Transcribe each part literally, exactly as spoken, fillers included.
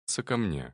ко мне.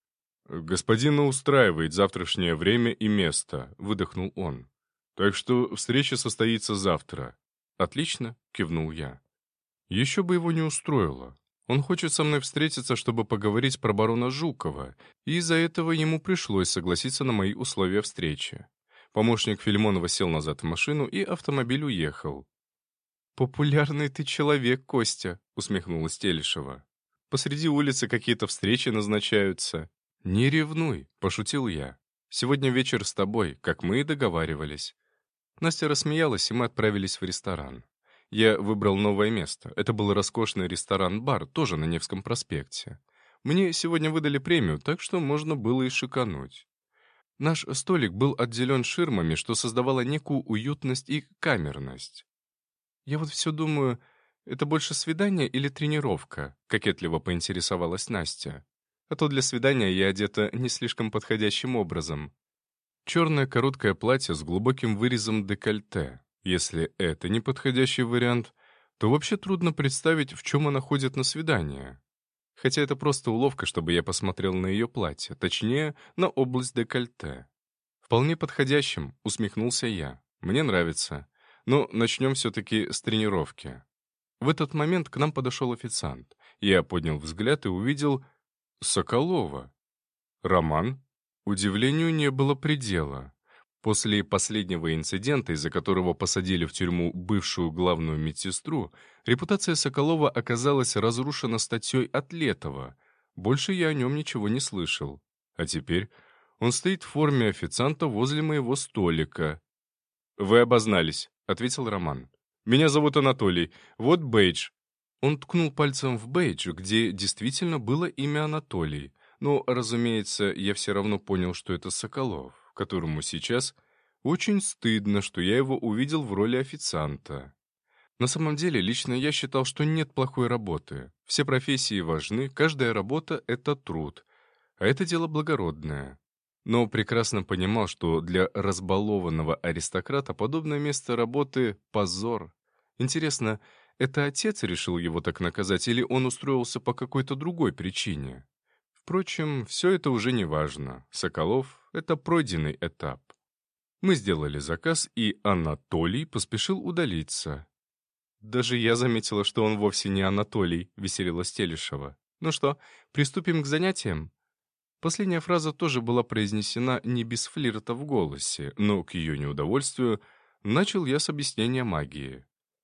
«Господина устраивает завтрашнее время и место», — выдохнул он. «Так что встреча состоится завтра». «Отлично», — кивнул я. Еще бы его не устроило. Он хочет со мной встретиться, чтобы поговорить про барона Жукова, и из-за этого ему пришлось согласиться на мои условия встречи. Помощник Филимонова сел назад в машину, и автомобиль уехал. «Популярный ты человек, Костя», — усмехнулась Телешева. «Посреди улицы какие-то встречи назначаются». «Не ревнуй», — пошутил я. «Сегодня вечер с тобой, как мы и договаривались». Настя рассмеялась, и мы отправились в ресторан. Я выбрал новое место. Это был роскошный ресторан-бар, тоже на Невском проспекте. Мне сегодня выдали премию, так что можно было и шикануть. Наш столик был отделен ширмами, что создавало некую уютность и камерность. «Я вот все думаю, это больше свидание или тренировка?» — кокетливо поинтересовалась Настя. «А то для свидания я одета не слишком подходящим образом». Черное короткое платье с глубоким вырезом декольте. Если это не подходящий вариант, то вообще трудно представить, в чем она ходит на свидание. Хотя это просто уловка, чтобы я посмотрел на ее платье, точнее, на область декольте. «Вполне подходящим», — усмехнулся я. «Мне нравится. Но начнем все-таки с тренировки». В этот момент к нам подошел официант. Я поднял взгляд и увидел Соколова. «Роман?» Удивлению не было предела. После последнего инцидента, из-за которого посадили в тюрьму бывшую главную медсестру, репутация Соколова оказалась разрушена статьей Атлетова. Больше я о нем ничего не слышал. А теперь он стоит в форме официанта возле моего столика. «Вы обознались», — ответил Роман. «Меня зовут Анатолий. Вот бейдж». Он ткнул пальцем в бейдж, где действительно было имя Анатолий. Но, разумеется, я все равно понял, что это Соколов, которому сейчас очень стыдно, что я его увидел в роли официанта. На самом деле, лично я считал, что нет плохой работы. Все профессии важны, каждая работа — это труд. А это дело благородное. Но прекрасно понимал, что для разбалованного аристократа подобное место работы — позор. Интересно, это отец решил его так наказать, или он устроился по какой-то другой причине? Впрочем, все это уже не важно. Соколов — это пройденный этап. Мы сделали заказ, и Анатолий поспешил удалиться. «Даже я заметила, что он вовсе не Анатолий», — веселилась Телешева. «Ну что, приступим к занятиям?» Последняя фраза тоже была произнесена не без флирта в голосе, но, к ее неудовольствию, начал я с объяснения магии.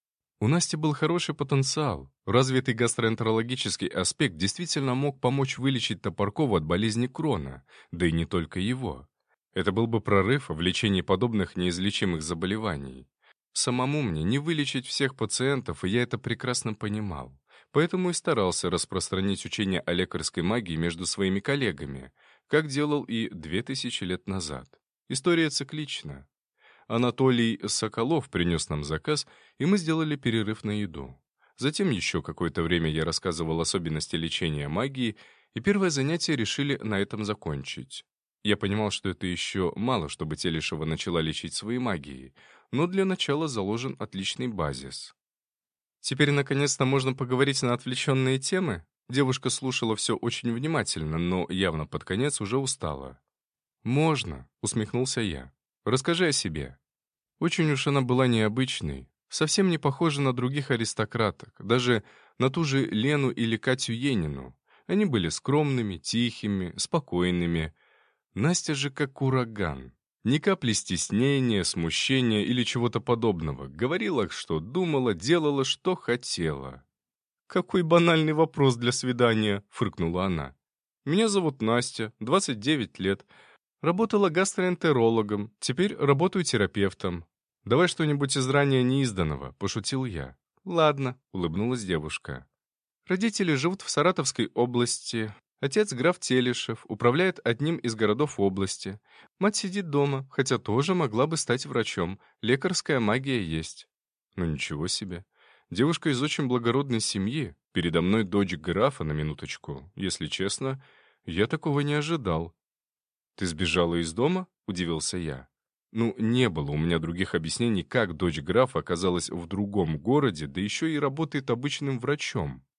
У Насти был хороший потенциал. Развитый гастроэнтерологический аспект действительно мог помочь вылечить Топоркова от болезни Крона, да и не только его. Это был бы прорыв в лечении подобных неизлечимых заболеваний. Самому мне не вылечить всех пациентов, и я это прекрасно понимал. Поэтому и старался распространить учение о лекарской магии между своими коллегами, как делал и две тысячи лет назад. История циклична. Анатолий Соколов принес нам заказ, и мы сделали перерыв на еду. Затем еще какое-то время я рассказывал особенности лечения магии, и первое занятие решили на этом закончить. Я понимал, что это еще мало, чтобы Телешева начала лечить своей магией, но для начала заложен отличный базис. Теперь, наконец-то, можно поговорить на отвлеченные темы? Девушка слушала все очень внимательно, но явно под конец уже устала. «Можно», — усмехнулся я. «Расскажи о себе». Очень уж она была необычной, совсем не похожа на других аристократок, даже на ту же Лену или Катю Енину. Они были скромными, тихими, спокойными. Настя же как ураган. Ни капли стеснения, смущения или чего-то подобного. Говорила, что думала, делала, что хотела. «Какой банальный вопрос для свидания», — фыркнула она. «Меня зовут Настя, двадцать девять лет. Работала гастроэнтерологом, теперь работаю терапевтом. Давай что-нибудь из ранее неизданного», — пошутил я. «Ладно», — улыбнулась девушка. «Родители живут в Саратовской области. Отец граф Телешев, управляет одним из городов области. Мать сидит дома, хотя тоже могла бы стать врачом. Лекарская магия есть». Ну ничего себе. Девушка из очень благородной семьи. Передо мной дочь графа, на минуточку. Если честно, я такого не ожидал. «Ты сбежала из дома?» — удивился я. Ну, не было у меня других объяснений, как дочь графа оказалась в другом городе, да еще и работает обычным врачом.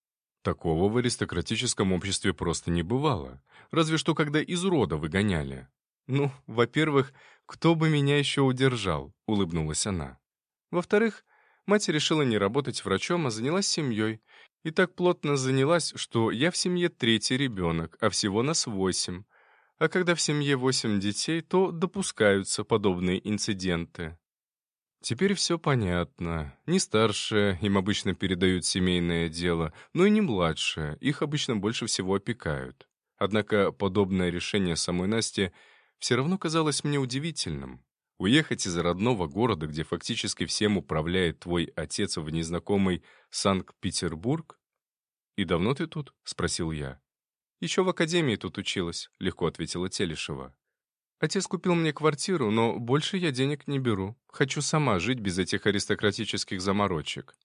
Такого в аристократическом обществе просто не бывало. Разве что когда из рода выгоняли. «Ну, во-первых, кто бы меня еще удержал?» — улыбнулась она. «Во-вторых, мать решила не работать врачом, а занялась семьей. И так плотно занялась, что я в семье третий ребенок, а всего нас восемь. А когда в семье восемь детей, то допускаются подобные инциденты». Теперь все понятно. Не старшие, им обычно передают семейное дело, но и не младшие, их обычно больше всего опекают. Однако подобное решение самой Насти все равно казалось мне удивительным. Уехать из родного города, где фактически всем управляет твой отец, в незнакомый Санкт-Петербург? «И давно ты тут?» — спросил я. «Еще в академии тут училась», — легко ответила Телешева. «Отец купил мне квартиру, но больше я денег не беру. Хочу сама жить без этих аристократических заморочек».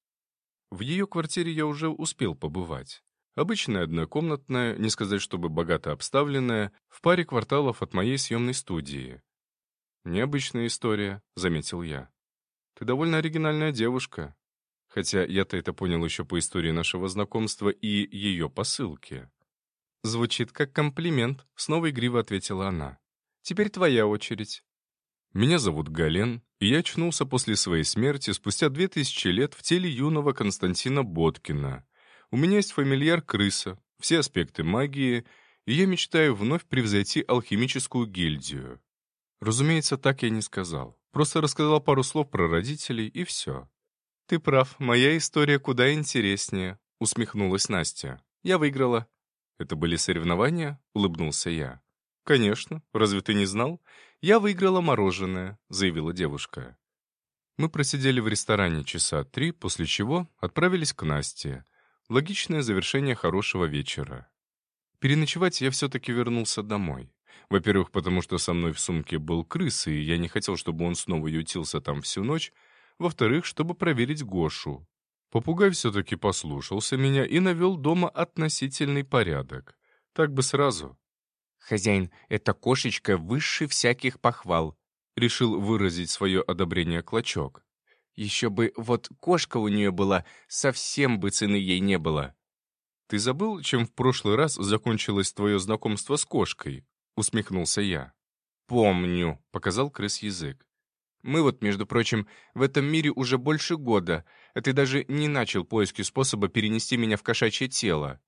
В ее квартире я уже успел побывать. Обычная однокомнатная, не сказать чтобы богато обставленная, в паре кварталов от моей съемной студии. «Необычная история», — заметил я. «Ты довольно оригинальная девушка». Хотя я-то это понял еще по истории нашего знакомства и ее посылки. «Звучит как комплимент», — снова игриво ответила она. «Теперь твоя очередь». Меня зовут Гален, и я очнулся после своей смерти спустя две тысячи лет в теле юного Константина Боткина. У меня есть фамильяр крыса, все аспекты магии, и я мечтаю вновь превзойти алхимическую гильдию. Разумеется, так я не сказал. Просто рассказал пару слов про родителей, и все. «Ты прав, моя история куда интереснее», — усмехнулась Настя. «Я выиграла». «Это были соревнования?» — улыбнулся я. «Конечно. Разве ты не знал? Я выиграла мороженое», — заявила девушка. Мы просидели в ресторане часа три, после чего отправились к Насте. Логичное завершение хорошего вечера. Переночевать я все-таки вернулся домой. Во-первых, потому что со мной в сумке был крыс, и я не хотел, чтобы он снова ютился там всю ночь. Во-вторых, чтобы проверить Гошу. Попугай все-таки послушался меня и навел дома относительный порядок. Так бы сразу. «Хозяин, эта кошечка выше всяких похвал», — решил выразить свое одобрение Клочок. «Еще бы вот кошка у нее была, совсем бы цены ей не было». «Ты забыл, чем в прошлый раз закончилось твое знакомство с кошкой?» — усмехнулся я. «Помню», — показал крыс язык. «Мы вот, между прочим, в этом мире уже больше года, а ты даже не начал поиски способа перенести меня в кошачье тело».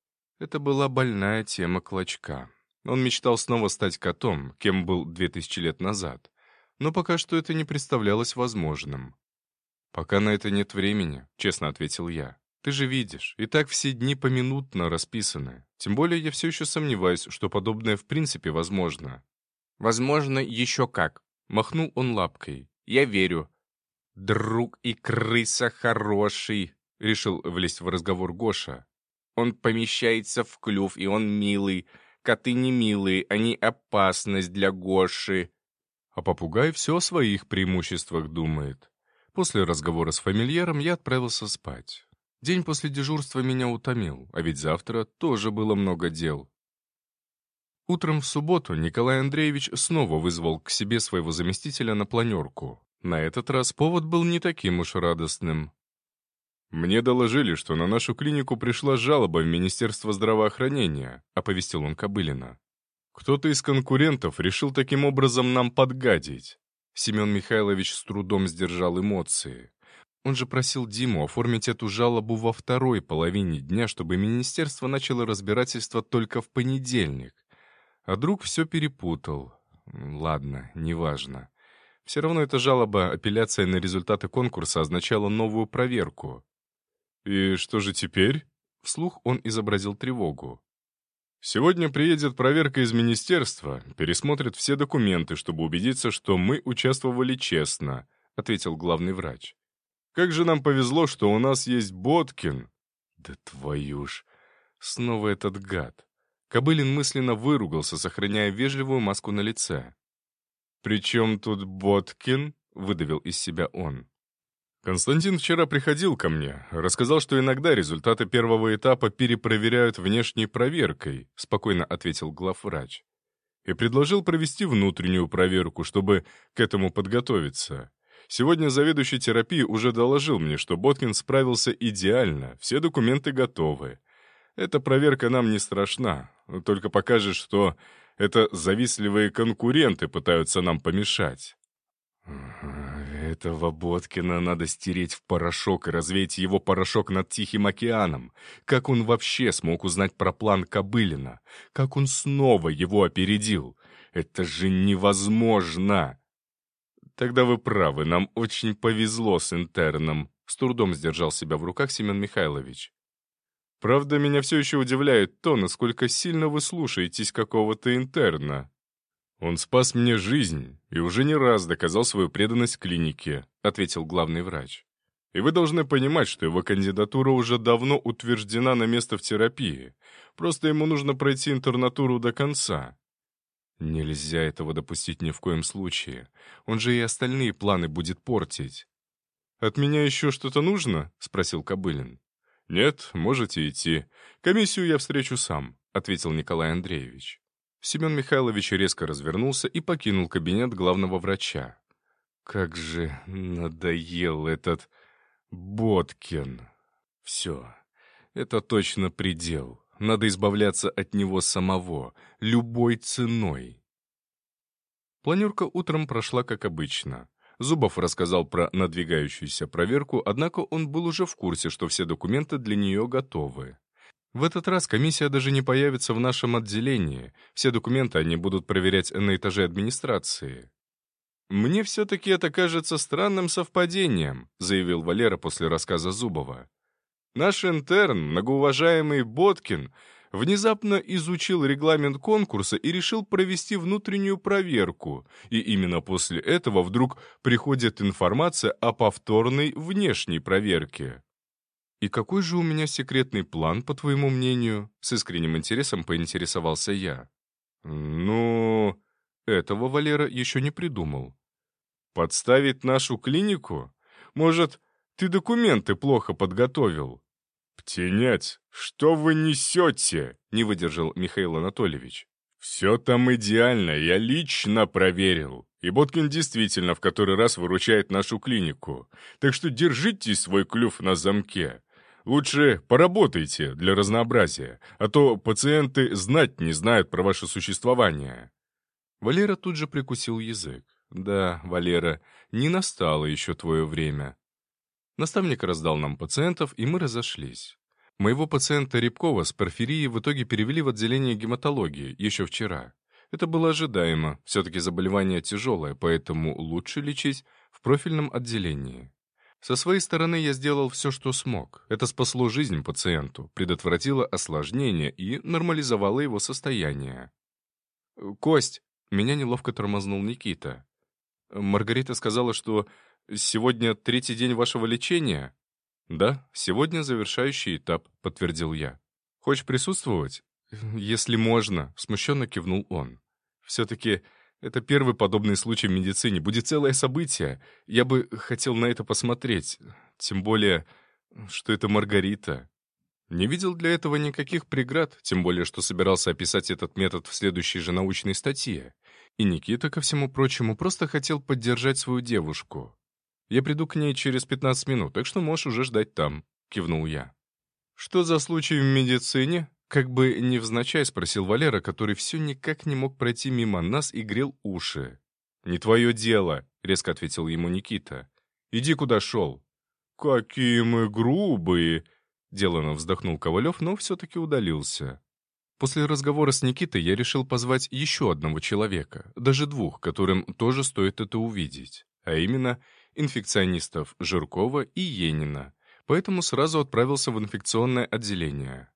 Это была больная тема Клочка. Он мечтал снова стать котом, кем был две тысячи лет назад. Но пока что это не представлялось возможным. «Пока на это нет времени», — честно ответил я. «Ты же видишь, и так все дни поминутно расписаны. Тем более я все еще сомневаюсь, что подобное в принципе возможно». «Возможно, еще как», — махнул он лапкой. «Я верю». «Друг и крыса хороший», — решил влезть в разговор Гоша. «Он помещается в клюв, и он милый. Коты не милые, они опасность для Гоши». А попугай все о своих преимуществах думает. После разговора с фамильяром я отправился спать. День после дежурства меня утомил, а ведь завтра тоже было много дел. Утром в субботу Николай Андреевич снова вызвал к себе своего заместителя на планерку. На этот раз повод был не таким уж радостным. «Мне доложили, что на нашу клинику пришла жалоба в Министерство здравоохранения», — оповестил он Кобылина. «Кто-то из конкурентов решил таким образом нам подгадить». Семен Михайлович с трудом сдержал эмоции. Он же просил Диму оформить эту жалобу во второй половине дня, чтобы министерство начало разбирательство только в понедельник. А друг все перепутал. Ладно, неважно. Все равно эта жалоба, апелляция на результаты конкурса означала новую проверку. «И что же теперь?» Вслух он изобразил тревогу. «Сегодня приедет проверка из министерства, пересмотрит все документы, чтобы убедиться, что мы участвовали честно», — ответил главный врач. «Как же нам повезло, что у нас есть Боткин». «Да твою ж! Снова этот гад!» Кобылин мысленно выругался, сохраняя вежливую маску на лице. «При чем тут Боткин?» — выдавил из себя он. «Константин вчера приходил ко мне, рассказал, что иногда результаты первого этапа перепроверяют внешней проверкой», — спокойно ответил главврач. «И предложил провести внутреннюю проверку, чтобы к этому подготовиться. Сегодня заведующий терапией уже доложил мне, что Боткин справился идеально, все документы готовы. Эта проверка нам не страшна, только покажет, что это завистливые конкуренты пытаются нам помешать». «Этого Боткина надо стереть в порошок и развеять его порошок над Тихим океаном. Как он вообще смог узнать про план Кобылина? Как он снова его опередил? Это же невозможно!» «Тогда вы правы, нам очень повезло с интерном», — с трудом сдержал себя в руках Семен Михайлович. «Правда, меня все еще удивляет то, насколько сильно вы слушаетесь какого-то интерна». «Он спас мне жизнь и уже не раз доказал свою преданность клинике», — ответил главный врач. «И вы должны понимать, что его кандидатура уже давно утверждена на место в терапии. Просто ему нужно пройти интернатуру до конца». «Нельзя этого допустить ни в коем случае. Он же и остальные планы будет портить». «От меня еще что-то нужно?» — спросил Кобылин. «Нет, можете идти. Комиссию я встречу сам», — ответил Николай Андреевич. Семен Михайлович резко развернулся и покинул кабинет главного врача. «Как же надоел этот Боткин! Все, это точно предел. Надо избавляться от него самого, любой ценой». Планерка утром прошла как обычно. Зубов рассказал про надвигающуюся проверку, однако он был уже в курсе, что все документы для нее готовы. В этот раз комиссия даже не появится в нашем отделении. Все документы они будут проверять на этаже администрации. «Мне все-таки это кажется странным совпадением», заявил Валера после рассказа Зубова. «Наш интерн, многоуважаемый Боткин, внезапно изучил регламент конкурса и решил провести внутреннюю проверку, и именно после этого вдруг приходит информация о повторной внешней проверке». «И какой же у меня секретный план, по твоему мнению?» С искренним интересом поинтересовался я. «Ну, этого Валера еще не придумал». «Подставить нашу клинику? Может, ты документы плохо подготовил?» «Птенец, что вы несете?» — не выдержал Михаил Анатольевич. «Все там идеально, я лично проверил. И Боткин действительно в который раз выручает нашу клинику. Так что держите свой клюв на замке. Лучше поработайте для разнообразия, а то пациенты знать не знают про ваше существование». Валера тут же прикусил язык. «Да, Валера, не настало еще твое время». Наставник раздал нам пациентов, и мы разошлись. Моего пациента Рябкова с порфирией в итоге перевели в отделение гематологии еще вчера. Это было ожидаемо, все-таки заболевание тяжелое, поэтому лучше лечить в профильном отделении. Со своей стороны я сделал все, что смог. Это спасло жизнь пациенту, предотвратило осложнение и нормализовало его состояние. «Кость!» — меня неловко тормознул Никита. «Маргарита сказала, что сегодня третий день вашего лечения?» «Да, сегодня завершающий этап», — подтвердил я. «Хочешь присутствовать?» «Если можно», — смущенно кивнул он. «Все-таки это первый подобный случай в медицине. Будет целое событие. Я бы хотел на это посмотреть. Тем более, что это Маргарита». Не видел для этого никаких преград, тем более, что собирался описать этот метод в следующей же научной статье. И Никита, ко всему прочему, просто хотел поддержать свою девушку. «Я приду к ней через пятнадцать минут, так что можешь уже ждать там», — кивнул я. «Что за случай в медицине?» Как бы невзначай спросил Валера, который все никак не мог пройти мимо нас и грел уши. «Не твое дело», — резко ответил ему Никита. «Иди, куда шел». «Какие мы грубые!» — деланно вздохнул Ковалев, но все-таки удалился. После разговора с Никитой я решил позвать еще одного человека, даже двух, которым тоже стоит это увидеть, а именно инфекционистов Жиркова и Енина, поэтому сразу отправился в инфекционное отделение.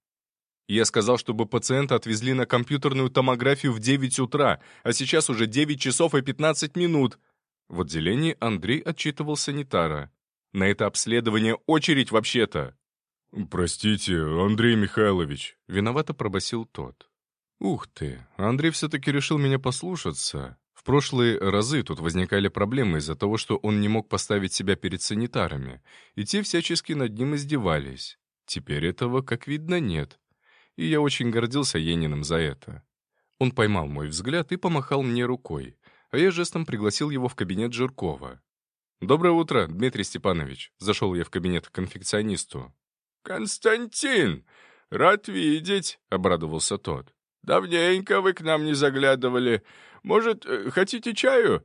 Я сказал, чтобы пациента отвезли на компьютерную томографию в девять утра, а сейчас уже девять часов и пятнадцать минут. В отделении Андрей отчитывал санитара. На это обследование очередь вообще-то. «Простите, Андрей Михайлович», — виновато пробасил тот. «Ух ты, Андрей все-таки решил меня послушаться. В прошлые разы тут возникали проблемы из-за того, что он не мог поставить себя перед санитарами, и те всячески над ним издевались. Теперь этого, как видно, нет. И я очень гордился Ениным за это. Он поймал мой взгляд и помахал мне рукой, а я жестом пригласил его в кабинет Жиркова. «Доброе утро, Дмитрий Степанович», — зашел я в кабинет к конфекционисту. «Константин, «Рад видеть», — обрадовался тот. «Давненько вы к нам не заглядывали. Может, э, хотите чаю?»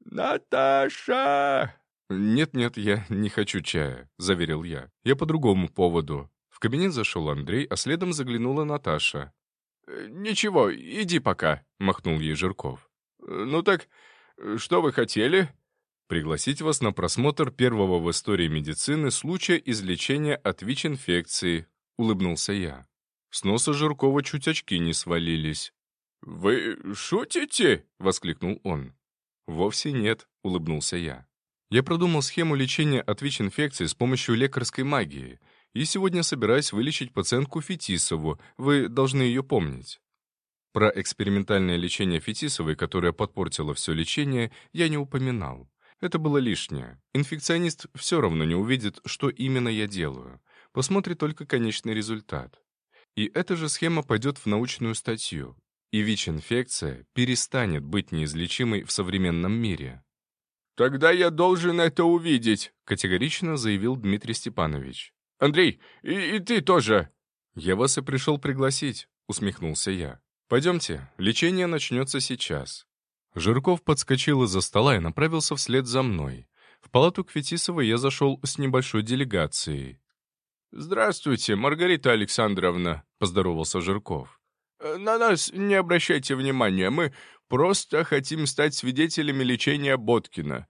«Наташа!» «Нет-нет, я не хочу чая», — заверил я. «Я по другому поводу». В кабинет зашел Андрей, а следом заглянула Наташа. «Э, «Ничего, иди пока», — махнул ей Жирков. «Э, «Ну так, э, что вы хотели?» «Пригласить вас на просмотр первого в истории медицины случая излечения от ВИЧ-инфекции», — улыбнулся я. С носа Жиркова чуть очки не свалились. «Вы шутите?» — воскликнул он. «Вовсе нет», — улыбнулся я. «Я продумал схему лечения от ВИЧ-инфекции с помощью лекарской магии, и сегодня собираюсь вылечить пациентку Фетисову, вы должны ее помнить». Про экспериментальное лечение Фетисовой, которое подпортило все лечение, я не упоминал. Это было лишнее. Инфекционист все равно не увидит, что именно я делаю. Посмотрит только конечный результат. И эта же схема пойдет в научную статью. И ВИЧ-инфекция перестанет быть неизлечимой в современном мире. «Тогда я должен это увидеть», — категорично заявил Дмитрий Степанович. «Андрей, и, и ты тоже». «Я вас и пришел пригласить», — усмехнулся я. «Пойдемте, лечение начнется сейчас». Жирков подскочил из-за стола и направился вслед за мной. В палату к Фетисовой я зашел с небольшой делегацией. «Здравствуйте, Маргарита Александровна», — поздоровался Жирков. «На нас не обращайте внимания, мы просто хотим стать свидетелями лечения Боткина.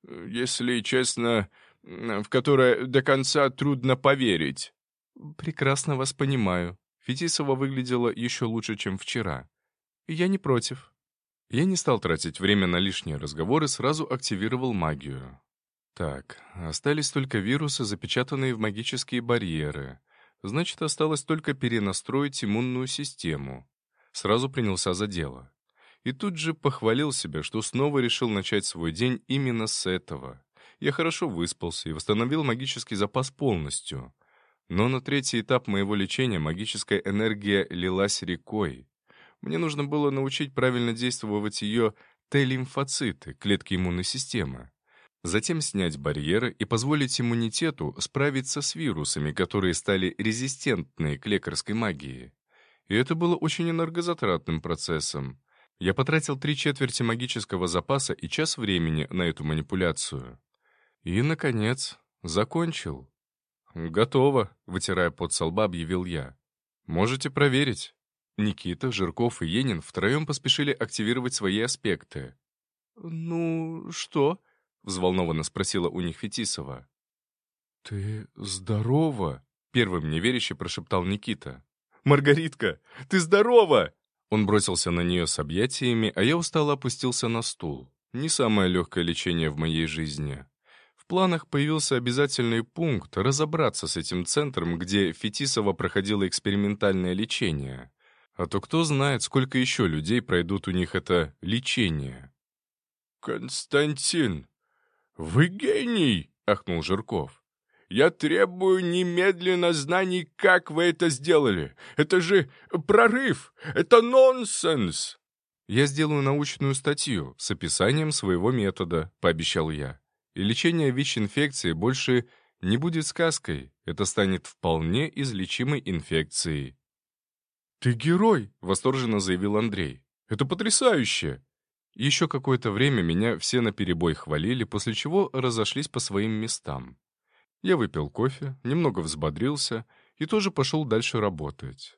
Если честно, в которое до конца трудно поверить». «Прекрасно вас понимаю. Фетисова выглядела еще лучше, чем вчера. Я не против». Я не стал тратить время на лишние разговоры, сразу активировал магию. Так, остались только вирусы, запечатанные в магические барьеры. Значит, осталось только перенастроить иммунную систему. Сразу принялся за дело. И тут же похвалил себя, что снова решил начать свой день именно с этого. Я хорошо выспался и восстановил магический запас полностью. Но на третий этап моего лечения магическая энергия лилась рекой. Мне нужно было научить правильно действовать ее Т-лимфоциты, клетки иммунной системы. Затем снять барьеры и позволить иммунитету справиться с вирусами, которые стали резистентны к лекарской магии. И это было очень энергозатратным процессом. Я потратил три четверти магического запаса и час времени на эту манипуляцию. И, наконец, закончил. «Готово», — вытирая пот со лба, объявил я. «Можете проверить». Никита, Жирков и Енин втроем поспешили активировать свои аспекты. «Ну, что?» — взволнованно спросила у них Фетисова. «Ты здорова?» — первым неверяще прошептал Никита. «Маргаритка, ты здорова!» Он бросился на нее с объятиями, а я устало опустился на стул. Не самое легкое лечение в моей жизни. В планах появился обязательный пункт разобраться с этим центром, где Фетисова проходила экспериментальное лечение. А то кто знает, сколько еще людей пройдут у них это лечение. «Константин, вы гений!» — ахнул Жирков. «Я требую немедленно знаний, как вы это сделали. Это же прорыв! Это нонсенс!» «Я сделаю научную статью с описанием своего метода», — пообещал я. «И лечение ВИЧ-инфекции больше не будет сказкой. Это станет вполне излечимой инфекцией». «Ты герой!» — восторженно заявил Андрей. «Это потрясающе!» Еще какое-то время меня все наперебой хвалили, после чего разошлись по своим местам. Я выпил кофе, немного взбодрился и тоже пошел дальше работать.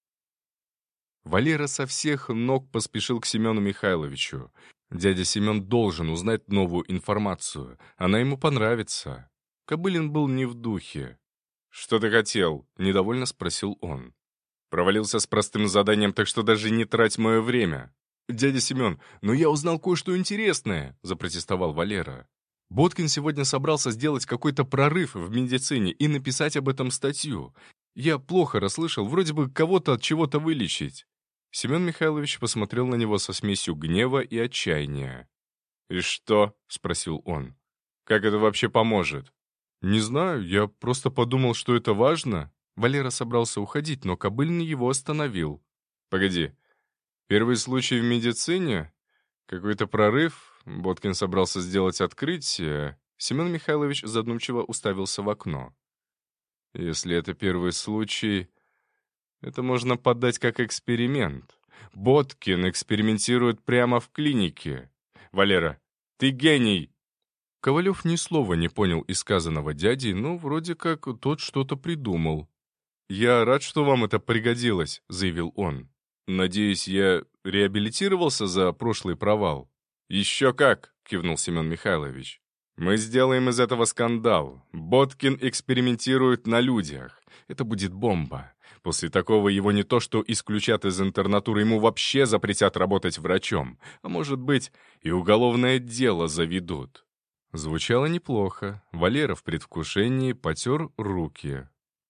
Валера со всех ног поспешил к Семену Михайловичу. Дядя Семен должен узнать новую информацию, она ему понравится. Кобылин был не в духе. «Что ты хотел?» — недовольно спросил он. «Провалился с простым заданием, так что даже не трать мое время». «Дядя Семен, но я узнал кое-что интересное», — запротестовал Валера. «Боткин сегодня собрался сделать какой-то прорыв в медицине и написать об этом статью. Я плохо расслышал, вроде бы кого-то от чего-то вылечить». Семен Михайлович посмотрел на него со смесью гнева и отчаяния. «И что?» — спросил он. «Как это вообще поможет?» «Не знаю, я просто подумал, что это важно». Валера собрался уходить, но Кобылин его остановил. «Погоди, первый случай в медицине? Какой-то прорыв? Боткин собрался сделать открытие?» Семен Михайлович задумчиво уставился в окно. «Если это первый случай, Это можно подать как эксперимент. Боткин экспериментирует прямо в клинике. Валера, ты гений!» Ковалев ни слова не понял из сказанного дядей, но вроде как тот что-то придумал. «Я рад, что вам это пригодилось», — заявил он. «Надеюсь, я реабилитировался за прошлый провал?» «Еще как!» — кивнул Семен Михайлович. «Мы сделаем из этого скандал. Боткин экспериментирует на людях. Это будет бомба. После такого его не то что исключат из интернатуры, ему вообще запретят работать врачом. А может быть, и уголовное дело заведут». Звучало неплохо. Валера в предвкушении потер руки.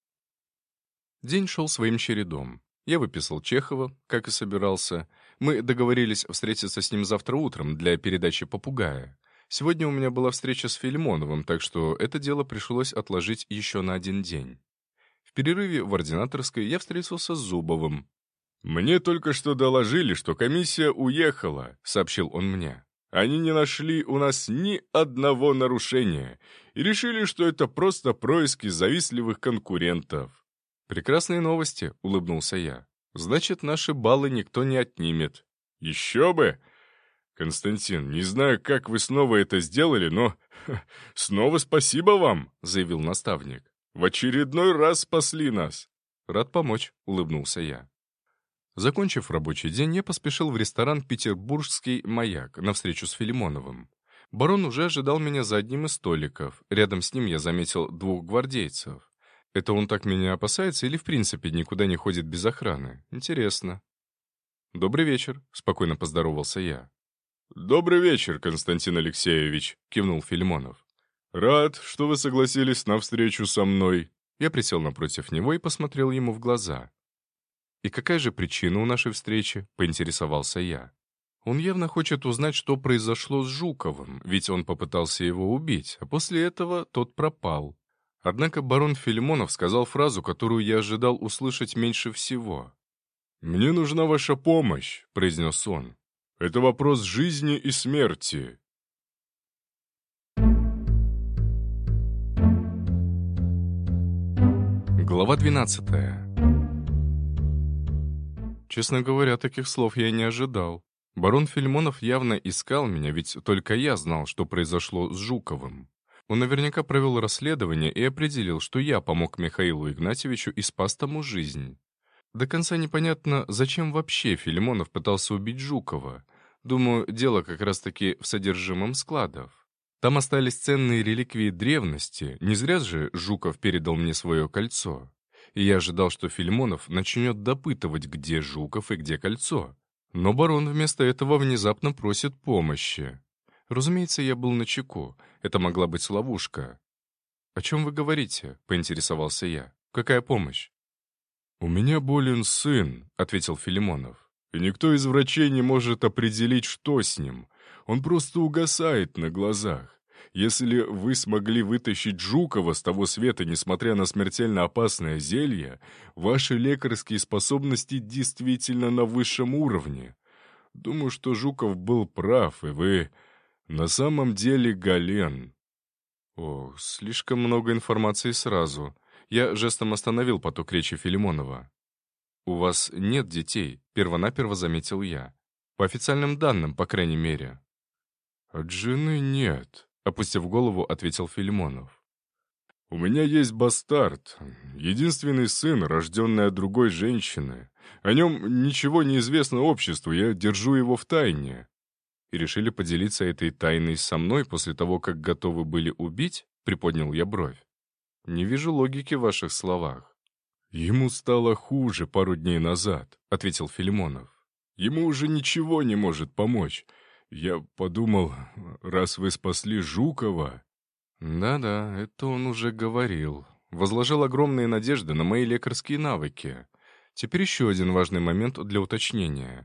День шел своим чередом. Я выписал Чехова, как и собирался. Мы договорились встретиться с ним завтра утром для передачи «Попугая». Сегодня у меня была встреча с Филимоновым, так что это дело пришлось отложить еще на один день. В перерыве в ординаторской я встретился с Зубовым. «Мне только что доложили, что комиссия уехала», — сообщил он мне. «Они не нашли у нас ни одного нарушения и решили, что это просто происки завистливых конкурентов». «Прекрасные новости», — улыбнулся я. «Значит, наши баллы никто не отнимет». «Еще бы! Константин, не знаю, как вы снова это сделали, но ха, снова спасибо вам», — заявил наставник. «В очередной раз спасли нас». «Рад помочь», — улыбнулся я. Закончив рабочий день, я поспешил в ресторан «Петербургский маяк» на встречу с Филимоновым. Барон уже ожидал меня за одним из столиков. Рядом с ним я заметил двух гвардейцев. Это он так меня опасается или в принципе никуда не ходит без охраны? Интересно. «Добрый вечер», — спокойно поздоровался я. «Добрый вечер, Константин Алексеевич», — кивнул Филимонов. «Рад, что вы согласились на встречу со мной». Я присел напротив него и посмотрел ему в глаза. «И какая же причина у нашей встречи?» — поинтересовался я. Он явно хочет узнать, что произошло с Жуковым, ведь он попытался его убить, а после этого тот пропал. Однако барон Филимонов сказал фразу, которую я ожидал услышать меньше всего. «Мне нужна ваша помощь», — произнес он. «Это вопрос жизни и смерти». Глава двенадцатая. Честно говоря, таких слов я не ожидал. Барон Филимонов явно искал меня, ведь только я знал, что произошло с Жуковым. Он наверняка провел расследование и определил, что я помог Михаилу Игнатьевичу и спас тому жизнь. До конца непонятно, зачем вообще Филимонов пытался убить Жукова. Думаю, дело как раз-таки в содержимом складов. Там остались ценные реликвии древности, не зря же Жуков передал мне свое кольцо. И я ожидал, что Филимонов начнет допытывать, где Жуков и где кольцо. Но барон вместо этого внезапно просит помощи. Разумеется, я был начеку. Это могла быть ловушка. «О чем вы говорите?» — поинтересовался я. «Какая помощь?» «У меня болен сын», — ответил Филимонов. «И никто из врачей не может определить, что с ним. Он просто угасает на глазах. Если вы смогли вытащить Жукова с того света, несмотря на смертельно опасное зелье, ваши лекарские способности действительно на высшем уровне. Думаю, что Жуков был прав, и вы на самом деле Гален». О, слишком много информации сразу. Я жестом остановил поток речи Филимонова. «У вас нет детей», — первонаперво заметил я. «По официальным данным, по крайней мере». «От жены нет», — опустив голову, ответил Филимонов. «У меня есть бастард, единственный сын, рожденный от другой женщины. О нем ничего не известно обществу, я держу его в тайне». «И решили поделиться этой тайной со мной после того, как готовы были убить?» — приподнял я бровь. «Не вижу логики в ваших словах». «Ему стало хуже пару дней назад», — ответил Филимонов. «Ему уже ничего не может помочь. Я подумал, раз вы спасли Жукова...» «Да-да, это он уже говорил. Возложил огромные надежды на мои лекарские навыки. Теперь еще один важный момент для уточнения».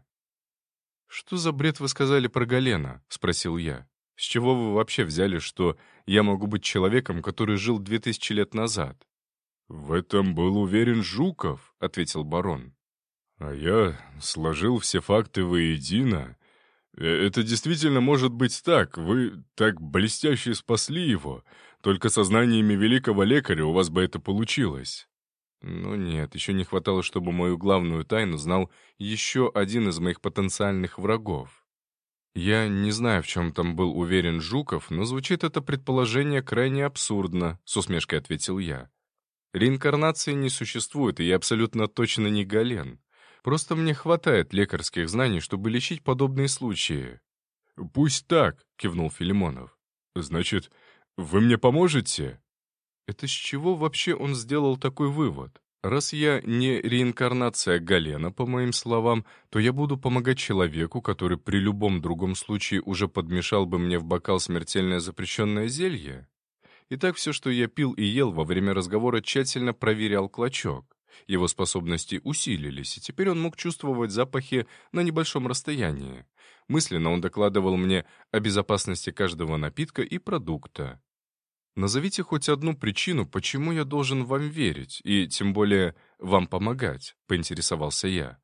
«Что за бред вы сказали про Галена?» — спросил я. «С чего вы вообще взяли, что я могу быть человеком, который жил две тысячи лет назад?» «В этом был уверен Жуков», — ответил барон. «А я сложил все факты воедино. Это действительно может быть так. Вы так блестяще спасли его. Только со знаниями великого лекаря у вас бы это получилось». Ну нет, еще не хватало, чтобы мою главную тайну знал еще один из моих потенциальных врагов. Я не знаю, в чем там был уверен Жуков, но звучит это предположение крайне абсурдно, с усмешкой ответил я. Реинкарнации не существует, и я абсолютно точно не Гален. Просто мне хватает лекарских знаний, чтобы лечить подобные случаи. «Пусть так», — кивнул Филимонов. «Значит, вы мне поможете?» Это с чего вообще он сделал такой вывод? Раз я не реинкарнация Галена, по моим словам, то я буду помогать человеку, который при любом другом случае уже подмешал бы мне в бокал смертельное запрещенное зелье? Итак, все, что я пил и ел во время разговора, тщательно проверял клочок. Его способности усилились, и теперь он мог чувствовать запахи на небольшом расстоянии. Мысленно он докладывал мне о безопасности каждого напитка и продукта. Назовите хоть одну причину, почему я должен вам верить, и тем более вам помогать, поинтересовался я.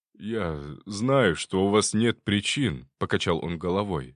«Я знаю, что у вас нет причин», — покачал он головой.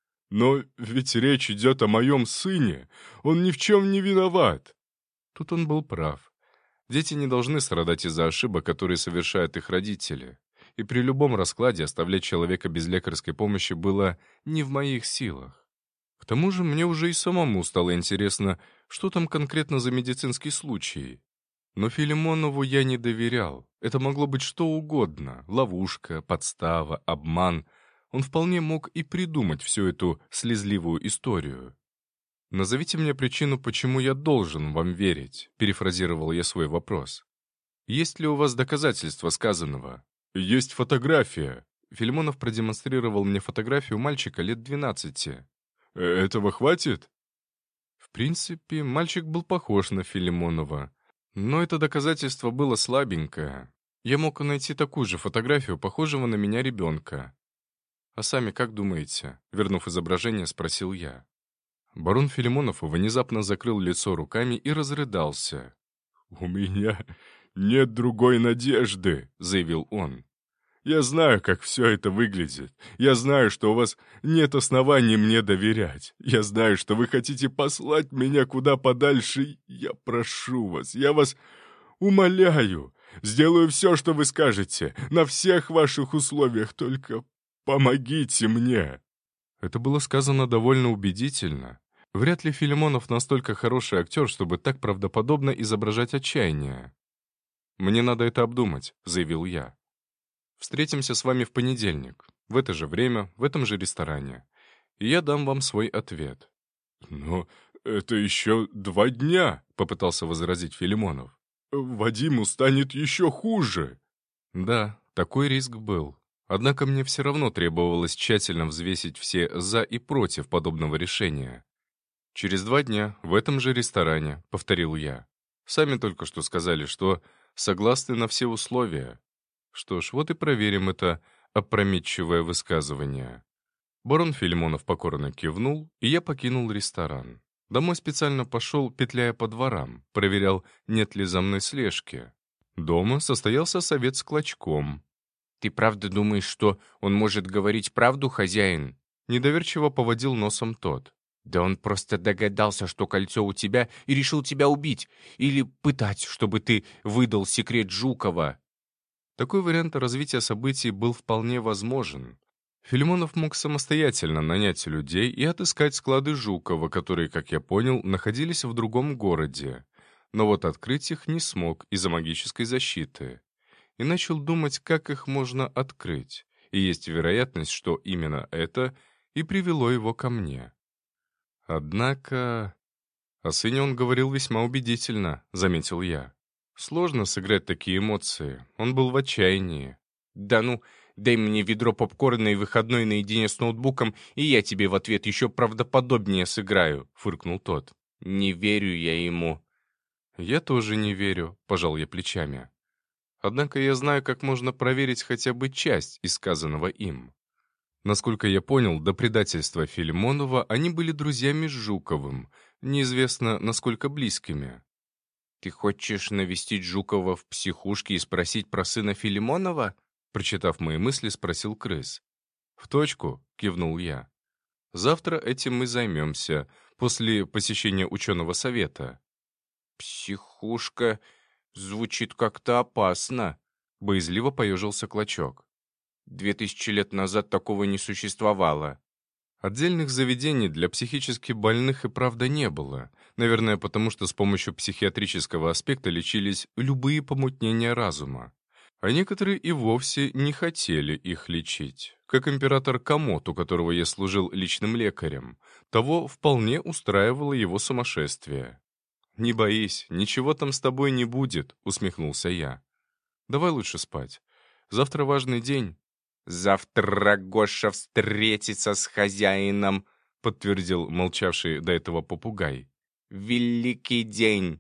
«Но ведь речь идет о моем сыне. Он ни в чем не виноват». Тут он был прав. Дети не должны страдать из-за ошибок, которые совершают их родители. И при любом раскладе оставлять человека без лекарской помощи было не в моих силах. К тому же мне уже и самому стало интересно, что там конкретно за медицинский случай. Но Филимонову я не доверял. Это могло быть что угодно — ловушка, подстава, обман. Он вполне мог и придумать всю эту слезливую историю. «Назовите мне причину, почему я должен вам верить», — перефразировал я свой вопрос. «Есть ли у вас доказательства сказанного?» «Есть фотография». Филимонов продемонстрировал мне фотографию мальчика лет двенадцати. «Этого хватит?» В принципе, мальчик был похож на Филимонова. Но это доказательство было слабенькое. Я мог найти такую же фотографию похожего на меня ребенка. «А сами как думаете?» — вернув изображение, спросил я. Барон Филимонов внезапно закрыл лицо руками и разрыдался. «У меня нет другой надежды», — заявил он. «Я знаю, как все это выглядит. Я знаю, что у вас нет оснований мне доверять. Я знаю, что вы хотите послать меня куда подальше. Я прошу вас, я вас умоляю. Сделаю все, что вы скажете, на всех ваших условиях, только помогите мне». Это было сказано довольно убедительно. Вряд ли Филимонов настолько хороший актер, чтобы так правдоподобно изображать отчаяние. «Мне надо это обдумать», — заявил я. «Встретимся с вами в понедельник, в это же время, в этом же ресторане, и я дам вам свой ответ». «Но это еще два дня», — попытался возразить Филимонов. «Вадиму станет еще хуже». Да, такой риск был. Однако мне все равно требовалось тщательно взвесить все «за» и «против» подобного решения. «Через два дня, в этом же ресторане», — повторил я. «Сами только что сказали, что согласны на все условия». Что ж, вот и проверим это опрометчивое высказывание. Барон Филимонов покорно кивнул, и я покинул ресторан. Домой специально пошел, петляя по дворам, проверял, нет ли за мной слежки. Дома состоялся совет с Клочком. «Ты правда думаешь, что он может говорить правду, хозяин?» Недоверчиво поводил носом тот. «Да он просто догадался, что кольцо у тебя, и решил тебя убить. Или пытать, чтобы ты выдал секрет Жукова». Такой вариант развития событий был вполне возможен. Филимонов мог самостоятельно нанять людей и отыскать склады Жукова, которые, как я понял, находились в другом городе. Но вот открыть их не смог из-за магической защиты. И начал думать, как их можно открыть. И есть вероятность, что именно это и привело его ко мне. Однако... О сыне он говорил весьма убедительно, заметил я. Сложно сыграть такие эмоции. Он был в отчаянии. «Да ну, дай мне ведро попкорна и выходной наедине с ноутбуком, и я тебе в ответ еще правдоподобнее сыграю», — фыркнул тот. «Не верю я ему». «Я тоже не верю», — пожал я плечами. Однако я знаю, как можно проверить хотя бы часть из сказанного им. Насколько я понял, до предательства Филимонова они были друзьями с Жуковым, неизвестно, насколько близкими. «Ты хочешь навестить Жукова в психушке и спросить про сына Филимонова?» Прочитав мои мысли, спросил крыс. «В точку», — кивнул я. «Завтра этим мы займемся, после посещения ученого совета». «Психушка? Звучит как-то опасно, боязливо поежился Клочок. Две тысячи лет назад такого не существовало. Отдельных заведений для психически больных и правда не было. Наверное, потому что с помощью психиатрического аспекта лечились любые помутнения разума. А некоторые и вовсе не хотели их лечить. Как император Комод, у которого я служил личным лекарем. Того вполне устраивало его сумасшествие. «Не боись, ничего там с тобой не будет», — усмехнулся я. «Давай лучше спать. Завтра важный день». «Завтра Гоша встретится с хозяином», — подтвердил молчавший до этого попугай. «Великий день».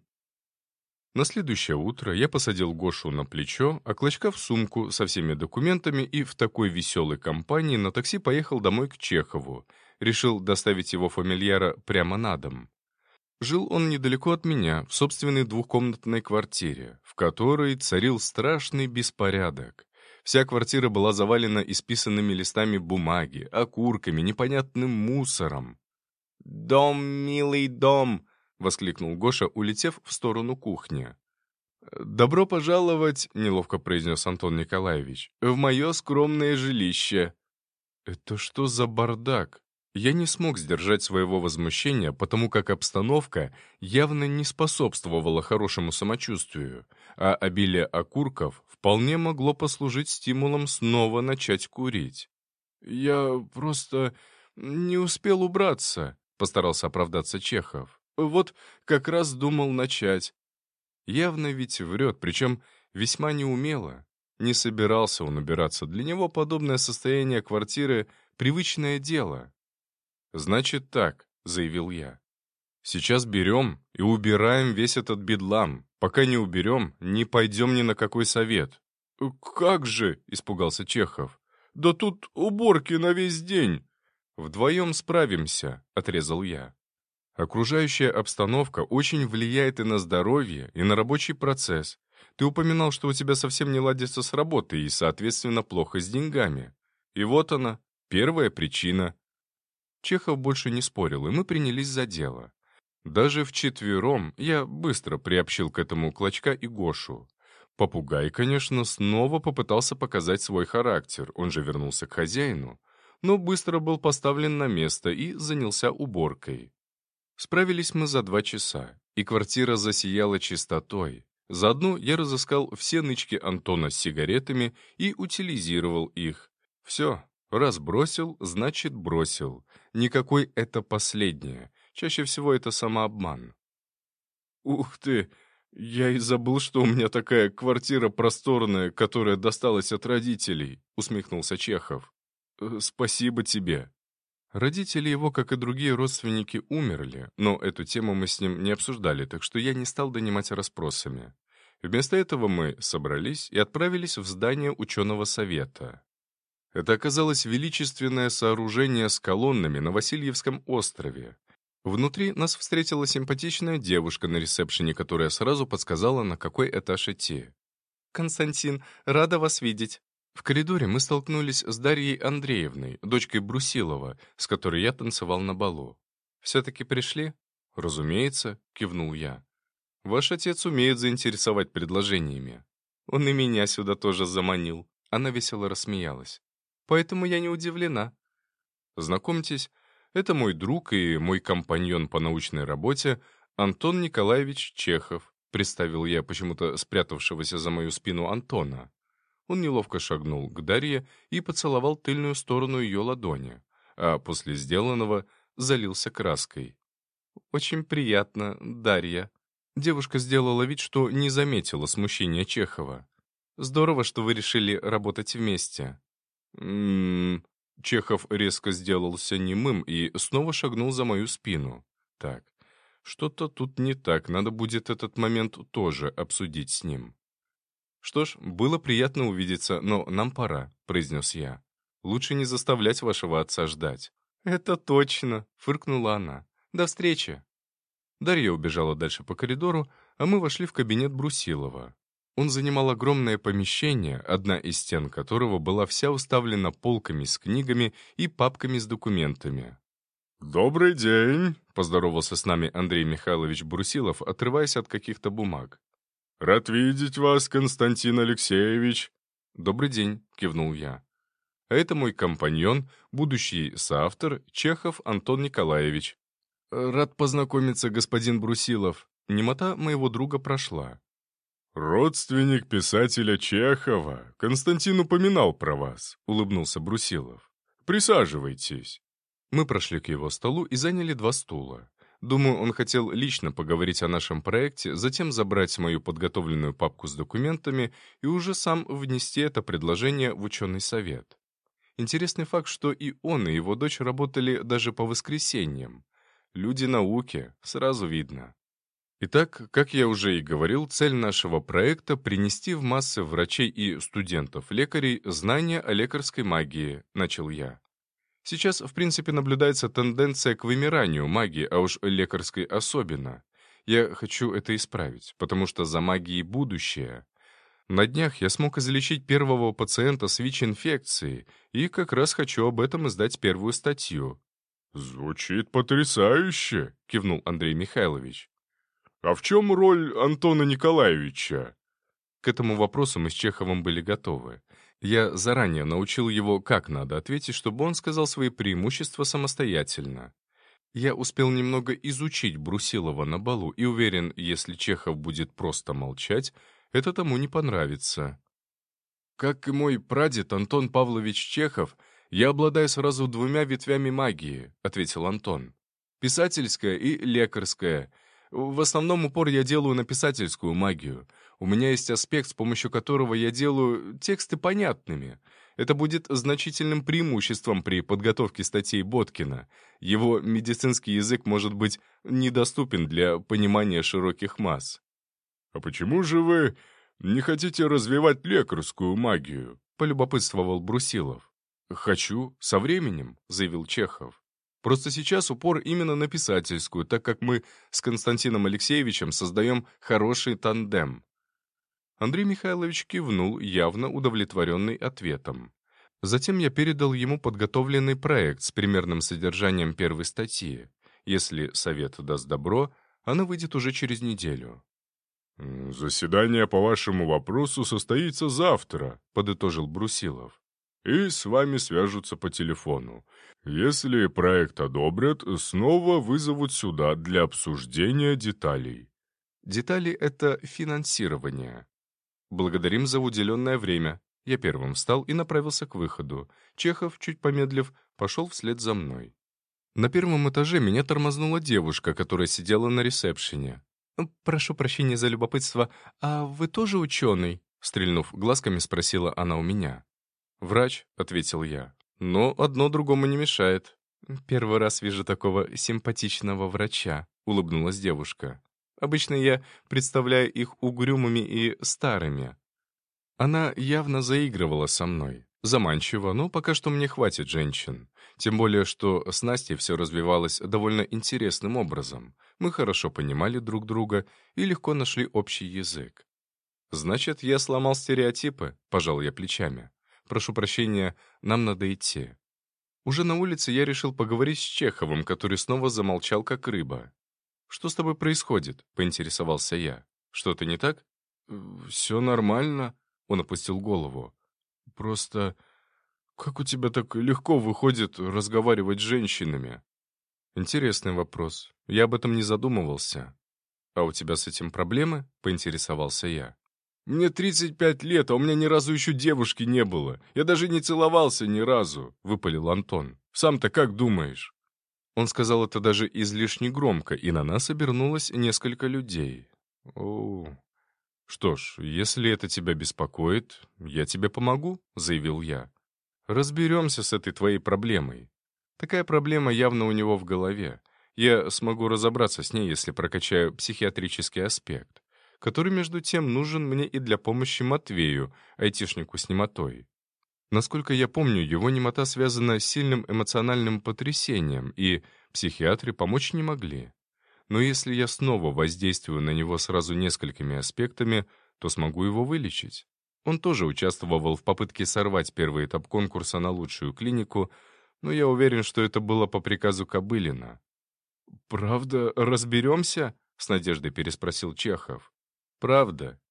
На следующее утро я посадил Гошу на плечо, а Клочка в сумку со всеми документами и в такой веселой компании на такси поехал домой к Чехову. Решил доставить его фамильяра прямо на дом. Жил он недалеко от меня, в собственной двухкомнатной квартире, в которой царил страшный беспорядок. Вся квартира была завалена исписанными листами бумаги, окурками, непонятным мусором. «Дом, милый дом!» — воскликнул Гоша, улетев в сторону кухни. «Добро пожаловать», — неловко произнес Антон Николаевич, — «в мое скромное жилище». «Это что за бардак?» Я не смог сдержать своего возмущения, потому как обстановка явно не способствовала хорошему самочувствию, а обилие окурков вполне могло послужить стимулом снова начать курить. «Я просто не успел убраться», — постарался оправдаться Чехов. «Вот как раз думал начать». Явно ведь врет, причем весьма неумело. Не собирался он убираться. Для него подобное состояние квартиры — привычное дело. «Значит так», — заявил я. «Сейчас берем и убираем весь этот бедлам. Пока не уберем, не пойдем ни на какой совет». «Как же?» — испугался Чехов. «Да тут уборки на весь день». «Вдвоем справимся», — отрезал я. «Окружающая обстановка очень влияет и на здоровье, и на рабочий процесс. Ты упоминал, что у тебя совсем не ладится с работой и, соответственно, плохо с деньгами. И вот она, первая причина». Чехов больше не спорил, и мы принялись за дело. Даже вчетвером я быстро приобщил к этому Клочка и Гошу. Попугай, конечно, снова попытался показать свой характер, он же вернулся к хозяину, но быстро был поставлен на место и занялся уборкой. Справились мы за два часа, и квартира засияла чистотой. Заодно я разыскал все нычки Антона с сигаретами и утилизировал их. Все. Раз бросил, значит бросил. Никакой это последнее. Чаще всего это самообман. «Ух ты! Я и забыл, что у меня такая квартира просторная, которая досталась от родителей», — усмехнулся Чехов. «Э, «Спасибо тебе». Родители его, как и другие родственники, умерли, но эту тему мы с ним не обсуждали, так что я не стал донимать расспросами. Вместо этого мы собрались и отправились в здание ученого совета. Это оказалось величественное сооружение с колоннами на Васильевском острове. Внутри нас встретила симпатичная девушка на ресепшене, которая сразу подсказала, на какой этаж идти. «Константин, рада вас видеть». В коридоре мы столкнулись с Дарьей Андреевной, дочкой Брусилова, с которой я танцевал на балу. «Все-таки пришли?» «Разумеется», — кивнул я. «Ваш отец умеет заинтересовать предложениями». «Он и меня сюда тоже заманил». Она весело рассмеялась. «Поэтому я не удивлена». «Знакомьтесь, это мой друг и мой компаньон по научной работе Антон Николаевич Чехов», представил я почему-то спрятавшегося за мою спину Антона. Он неловко шагнул к Дарье и поцеловал тыльную сторону ее ладони, а после сделанного залился краской. «Очень приятно, Дарья». Девушка сделала вид, что не заметила смущения Чехова. «Здорово, что вы решили работать вместе». «М-м-м...» Чехов резко сделался немым и снова шагнул за мою спину. «Так, что-то тут не так, надо будет этот момент тоже обсудить с ним». «Что ж, было приятно увидеться, но нам пора», — произнес я. «Лучше не заставлять вашего отца ждать». «Это точно», — фыркнула она. «До встречи». Дарья убежала дальше по коридору, а мы вошли в кабинет Брусилова. Он занимал огромное помещение, одна из стен которого была вся уставлена полками с книгами и папками с документами. «Добрый день», — поздоровался с нами Андрей Михайлович Брусилов, отрываясь от каких-то бумаг. «Рад видеть вас, Константин Алексеевич». «Добрый день», — кивнул я. «А это мой компаньон, будущий соавтор Чехов Антон Николаевич». «Рад познакомиться, господин Брусилов». Немота моего друга прошла. «Родственник писателя Чехова. Константин упоминал про вас», — улыбнулся Брусилов. «Присаживайтесь». Мы прошли к его столу и заняли два стула. Думаю, он хотел лично поговорить о нашем проекте, затем забрать мою подготовленную папку с документами и уже сам внести это предложение в ученый совет. Интересный факт, что и он, и его дочь работали даже по воскресеньям. Люди науки, сразу видно. Итак, как я уже и говорил, цель нашего проекта — принести в массы врачей и студентов-лекарей знания о лекарской магии, начал я. Сейчас, в принципе, наблюдается тенденция к вымиранию магии, а уж лекарской особенно. Я хочу это исправить, потому что за магией будущее. На днях я смог излечить первого пациента с ВИЧ-инфекцией, и как раз хочу об этом издать первую статью. «Звучит потрясающе», — кивнул Андрей Михайлович. «А в чем роль Антона Николаевича?» К этому вопросу мы с Чеховым были готовы. Я заранее научил его, как надо ответить, чтобы он сказал свои преимущества самостоятельно. Я успел немного изучить Брусилова на балу и уверен, если Чехов будет просто молчать, это тому не понравится. Как и мой прадед Антон Павлович Чехов, я обладаю сразу двумя ветвями магии, ответил Антон. Писательская и лекарская. В основном упор я делаю на писательскую магию. У меня есть аспект, с помощью которого я делаю тексты понятными. Это будет значительным преимуществом при подготовке статей Боткина. Его медицинский язык может быть недоступен для понимания широких масс. «А почему же вы не хотите развивать лекарскую магию?» — полюбопытствовал Брусилов. «Хочу, со временем», — заявил Чехов. «Просто сейчас упор именно на писательскую, так как мы с Константином Алексеевичем создаем хороший тандем». Андрей Михайлович кивнул, явно удовлетворенный ответом. Затем я передал ему подготовленный проект с примерным содержанием первой статьи. Если совет даст добро, она выйдет уже через неделю. «Заседание по вашему вопросу состоится завтра», — подытожил Брусилов. «И с вами свяжутся по телефону. Если проект одобрят, снова вызовут сюда для обсуждения деталей». Детали — это финансирование. Благодарим за уделенное время. Я первым встал и направился к выходу. Чехов, чуть помедлив, пошел вслед за мной. На первом этаже меня тормознула девушка, которая сидела на ресепшене. «Прошу прощения за любопытство, а вы тоже ученый?» Стрельнув глазками, спросила она у меня. «Врач», — ответил я, — «но одно другому не мешает». «Первый раз вижу такого симпатичного врача», — улыбнулась девушка. «Обычно я представляю их угрюмыми и старыми». Она явно заигрывала со мной. Заманчиво, но пока что мне хватит женщин. Тем более, что с Настей все развивалось довольно интересным образом. Мы хорошо понимали друг друга и легко нашли общий язык. «Значит, я сломал стереотипы», — пожал я плечами. «Прошу прощения, нам надо идти». Уже на улице я решил поговорить с Чеховым, который снова замолчал, как рыба. «Что с тобой происходит?» — поинтересовался я. «Что-то не так?» «Все нормально», — он опустил голову. «Просто как у тебя так легко выходит разговаривать с женщинами?» «Интересный вопрос. Я об этом не задумывался». «А у тебя с этим проблемы?» — поинтересовался я. «Мне тридцать пять лет, а у меня ни разу еще девушки не было. Я даже не целовался ни разу», — выпалил Антон. «Сам-то как думаешь?» Он сказал это даже излишне громко, и на нас обернулось несколько людей. «О, что ж, если это тебя беспокоит, я тебе помогу», — заявил я. «Разберемся с этой твоей проблемой». Такая проблема явно у него в голове. Я смогу разобраться с ней, если прокачаю психиатрический аспект, который, между тем, нужен мне и для помощи Матвею, айтишнику с немотой. Насколько я помню, его немота связана с сильным эмоциональным потрясением, и психиатры помочь не могли. Но если я снова воздействую на него сразу несколькими аспектами, то смогу его вылечить. Он тоже участвовал в попытке сорвать первый этап конкурса на лучшую клинику, но я уверен, что это было по приказу Кобылина. «Правда, разберемся?» — с надеждой переспросил Чехов. «Правда.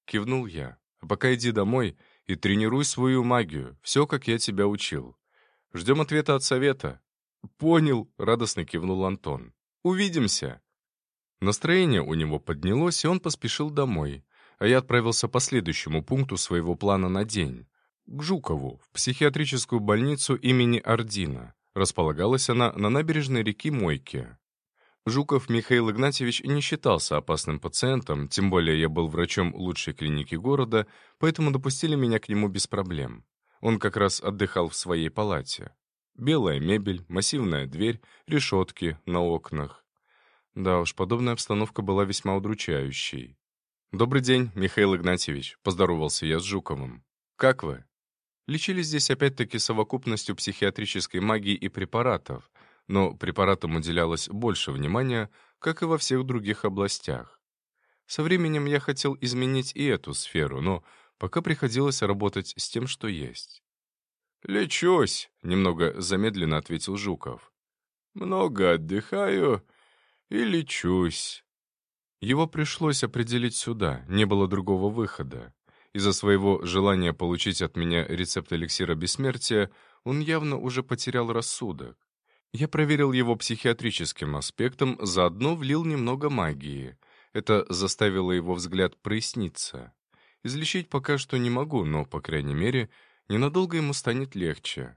Кивнул я. «А пока иди домой и тренируй свою магию, все, как я тебя учил. Ждем ответа от совета». «Понял», — радостно кивнул Антон. «Увидимся». Настроение у него поднялось, и он поспешил домой, а я отправился по следующему пункту своего плана на день. К Жукову, в психиатрическую больницу имени Ордина. Располагалась она на набережной реки Мойки. Жуков Михаил Игнатьевич не считался опасным пациентом, тем более я был врачом лучшей клиники города, поэтому допустили меня к нему без проблем. Он как раз отдыхал в своей палате. Белая мебель, массивная дверь, решетки на окнах. Да уж, подобная обстановка была весьма удручающей. «Добрый день, Михаил Игнатьевич», — поздоровался я с Жуковым. «Как вы?» Лечили здесь опять-таки совокупностью психиатрической магии и препаратов, но препаратам уделялось больше внимания, как и во всех других областях. Со временем я хотел изменить и эту сферу, но пока приходилось работать с тем, что есть. «Лечусь», — немного замедленно ответил Жуков. «Много отдыхаю и лечусь». Его пришлось определить сюда, не было другого выхода. Из-за своего желания получить от меня рецепт эликсира бессмертия он явно уже потерял рассудок. Я проверил его психиатрическим аспектом, заодно влил немного магии. Это заставило его взгляд проясниться. Излечить пока что не могу, но, по крайней мере, ненадолго ему станет легче.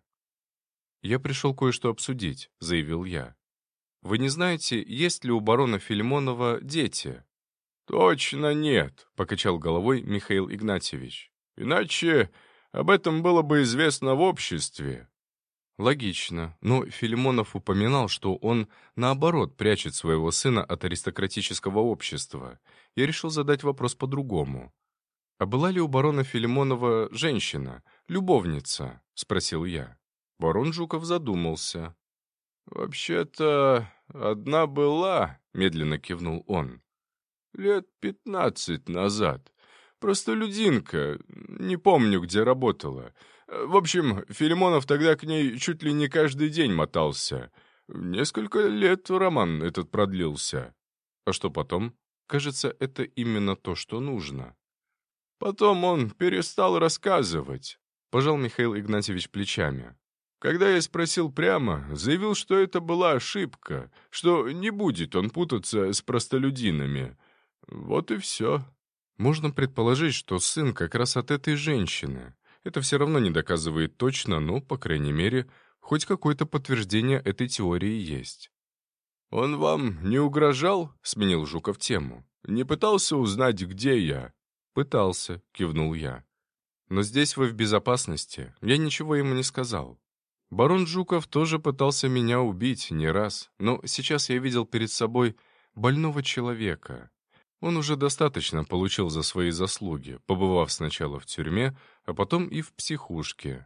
«Я пришел кое-что обсудить», — заявил я. «Вы не знаете, есть ли у барона Филимонова дети?» «Точно нет», — покачал головой Михаил Игнатьевич. «Иначе об этом было бы известно в обществе». Логично, но Филимонов упоминал, что он, наоборот, прячет своего сына от аристократического общества. Я решил задать вопрос по-другому. «А была ли у барона Филимонова женщина, любовница?» — спросил я. Барон Жуков задумался. «Вообще-то, одна была», — медленно кивнул он. «Лет пятнадцать назад. Простолюдинка, не помню, где работала. В общем, Филимонов тогда к ней чуть ли не каждый день мотался. Несколько лет роман этот продлился». «А что потом?» «Кажется, это именно то, что нужно». «Потом он перестал рассказывать», — пожал Михаил Игнатьевич плечами. «Когда я спросил прямо, заявил, что это была ошибка, что не будет он путаться с простолюдинами. Вот и все». Можно предположить, что сын как раз от этой женщины. Это все равно не доказывает точно, но, по крайней мере, хоть какое-то подтверждение этой теории есть. «Он вам не угрожал?» — сменил Жуков тему. «Не пытался узнать, где я?» «Пытался», — кивнул я. «Но здесь вы в безопасности. Я ничего ему не сказал. Барон Жуков тоже пытался меня убить не раз, но сейчас я видел перед собой больного человека. Он уже достаточно получил за свои заслуги, побывав сначала в тюрьме, а потом и в психушке».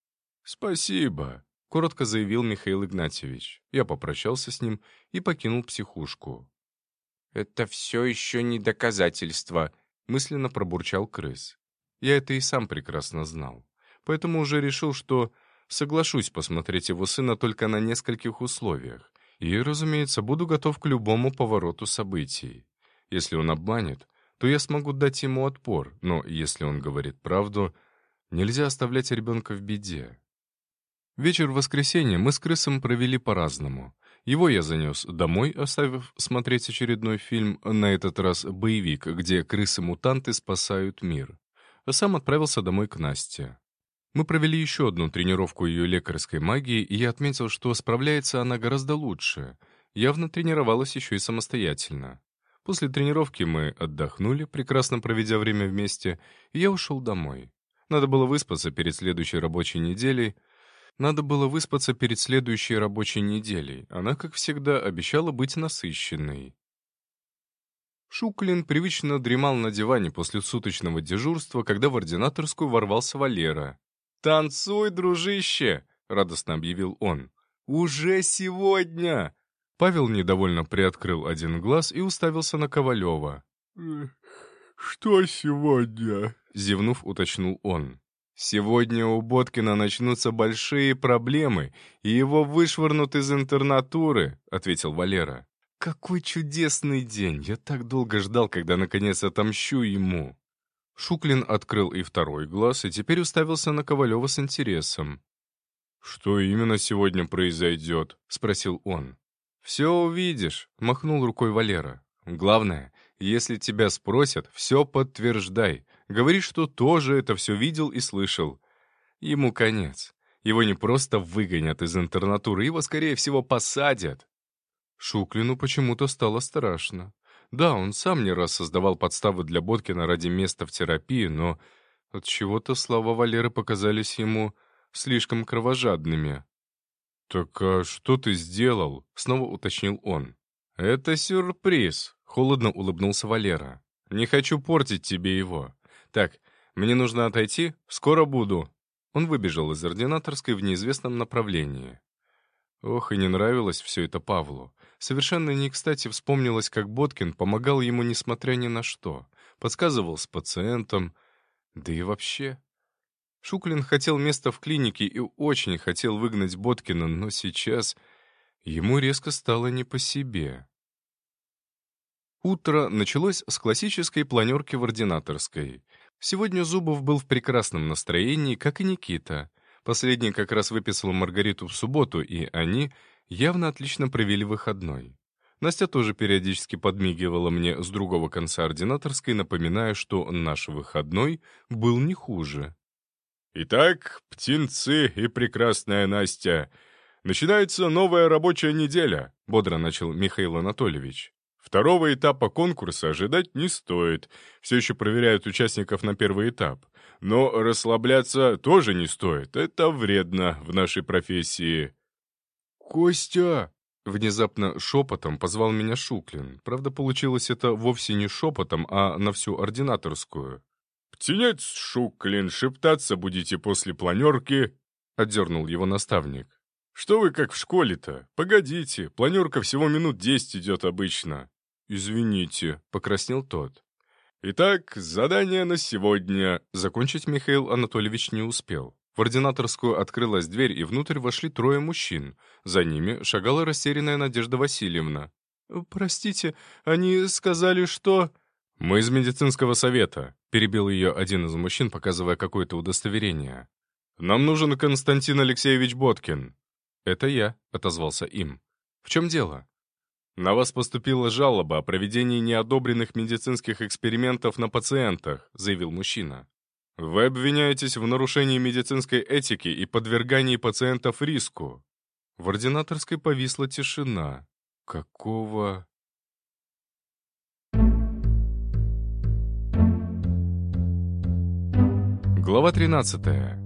«Спасибо», — коротко заявил Михаил Игнатьевич. Я попрощался с ним и покинул психушку. «Это все еще не доказательство», — мысленно пробурчал крыс. Я это и сам прекрасно знал. Поэтому уже решил, что соглашусь посмотреть его сына только на нескольких условиях. И, разумеется, буду готов к любому повороту событий. Если он обманет, то я смогу дать ему отпор, но если он говорит правду, нельзя оставлять ребенка в беде. Вечер в воскресенье мы с крысом провели по-разному. Его я занес домой, оставив смотреть очередной фильм, на этот раз боевик, где крысы-мутанты спасают мир. А сам отправился домой к Насте. Мы провели еще одну тренировку ее лекарской магии, и я отметил, что справляется она гораздо лучше. Явно тренировалась еще и самостоятельно. После тренировки мы отдохнули, прекрасно проведя время вместе, и я ушел домой. Надо было выспаться перед следующей рабочей неделей. Надо было выспаться перед следующей рабочей неделей. Она, как всегда, обещала быть насыщенной. Шуклин привычно дремал на диване после суточного дежурства, когда в ординаторскую ворвался Валера. «Танцуй, дружище!» — радостно объявил он. «Уже сегодня!» Павел недовольно приоткрыл один глаз и уставился на Ковалева. «Что сегодня?» — зевнув, уточнил он. «Сегодня у Боткина начнутся большие проблемы, и его вышвырнут из интернатуры», — ответил Валера. «Какой чудесный день! Я так долго ждал, когда наконец отомщу ему». Шуклин открыл и второй глаз, и теперь уставился на Ковалева с интересом. «Что именно сегодня произойдет?» — спросил он. «Все увидишь», — махнул рукой Валера. «Главное, если тебя спросят, все подтверждай. Говори, что тоже это все видел и слышал. Ему конец. Его не просто выгонят из интернатуры, его, скорее всего, посадят». Шуклину почему-то стало страшно. Да, он сам не раз создавал подставы для Боткина ради места в терапии, но от чего-то слова Валеры показались ему слишком кровожадными. «Так а что ты сделал?» — снова уточнил он. «Это сюрприз», — холодно улыбнулся Валера. «Не хочу портить тебе его. Так, мне нужно отойти, скоро буду». Он выбежал из ординаторской в неизвестном направлении. Ох, и не нравилось все это Павлу. Совершенно не кстати вспомнилось, как Боткин помогал ему несмотря ни на что. Подсказывал с пациентом. Да и вообще. Шуклин хотел места в клинике и очень хотел выгнать Боткина, но сейчас ему резко стало не по себе. Утро началось с классической планерки в ординаторской. Сегодня Зубов был в прекрасном настроении, как и Никита. Последний как раз выписал Маргариту в субботу, и они явно отлично провели выходной. Настя тоже периодически подмигивала мне с другого конца ординаторской, напоминая, что наш выходной был не хуже. «Итак, птенцы и прекрасная Настя, начинается новая рабочая неделя», — бодро начал Михаил Анатольевич. «Второго этапа конкурса ожидать не стоит. Все еще проверяют участников на первый этап. Но расслабляться тоже не стоит. Это вредно в нашей профессии». «Костя!» — внезапно шепотом позвал меня Шуклин. Правда, получилось это вовсе не шепотом, а на всю ординаторскую. «Птенец Шуклин, шептаться будете после планерки», — отдернул его наставник. «Что вы как в школе-то? Погодите, планерка всего минут десять идет обычно». «Извините», — покраснел тот. «Итак, задание на сегодня». Закончить Михаил Анатольевич не успел. В ординаторскую открылась дверь, и внутрь вошли трое мужчин. За ними шагала растерянная Надежда Васильевна. «Простите, они сказали, что...» «Мы из медицинского совета», — перебил ее один из мужчин, показывая какое-то удостоверение. «Нам нужен Константин Алексеевич Боткин». «Это я», — отозвался им. «В чем дело?» «На вас поступила жалоба о проведении неодобренных медицинских экспериментов на пациентах», — заявил мужчина. «Вы обвиняетесь в нарушении медицинской этики и подвергании пациентов риску». В ординаторской повисла тишина. «Какого...» Глава тринадцатая.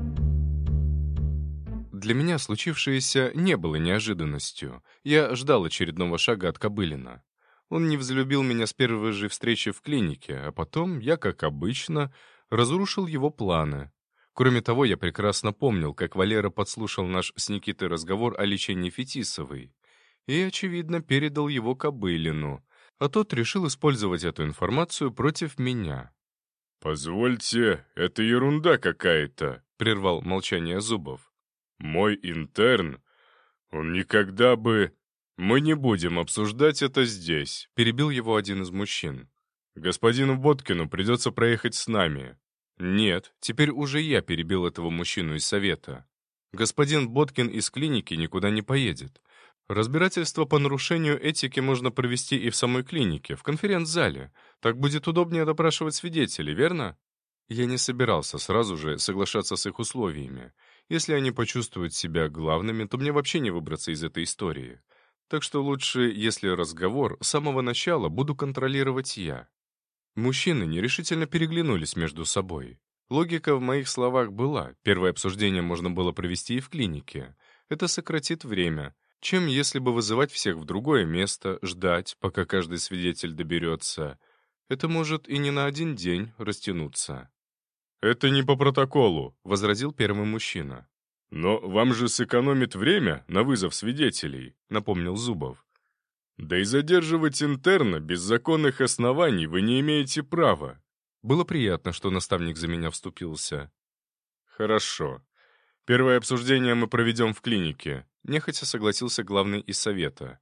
Для меня случившееся не было неожиданностью. Я ждал очередного шага от Кобылина. Он не взлюбил меня с первой же встречи в клинике, а потом я, как обычно, разрушил его планы. Кроме того, я прекрасно помнил, как Валера подслушал наш с Никитой разговор о лечении Фетисовой и, очевидно, передал его Кобылину, а тот решил использовать эту информацию против меня. «Позвольте, это ерунда какая-то», — прервал молчание Зубов. «Мой интерн, он никогда бы...» «Мы не будем обсуждать это здесь», — перебил его один из мужчин. «Господину Боткину придется проехать с нами». «Нет, теперь уже я перебил этого мужчину из совета. Господин Боткин из клиники никуда не поедет. Разбирательство по нарушению этики можно провести и в самой клинике, в конференц-зале. Так будет удобнее допрашивать свидетелей, верно?» Я не собирался сразу же соглашаться с их условиями. Если они почувствуют себя главными, то мне вообще не выбраться из этой истории. Так что лучше, если разговор с самого начала буду контролировать я. Мужчины нерешительно переглянулись между собой. Логика в моих словах была. Первое обсуждение можно было провести и в клинике. Это сократит время, чем если бы вызывать всех в другое место, ждать, пока каждый свидетель доберется. Это может и не на один день растянуться. «Это не по протоколу», — возразил первый мужчина. «Но вам же сэкономит время на вызов свидетелей», — напомнил Зубов. «Да и задерживать интерна без законных оснований вы не имеете права». Было приятно, что наставник за меня вступился. «Хорошо. Первое обсуждение мы проведем в клинике», — нехотя согласился главный из совета.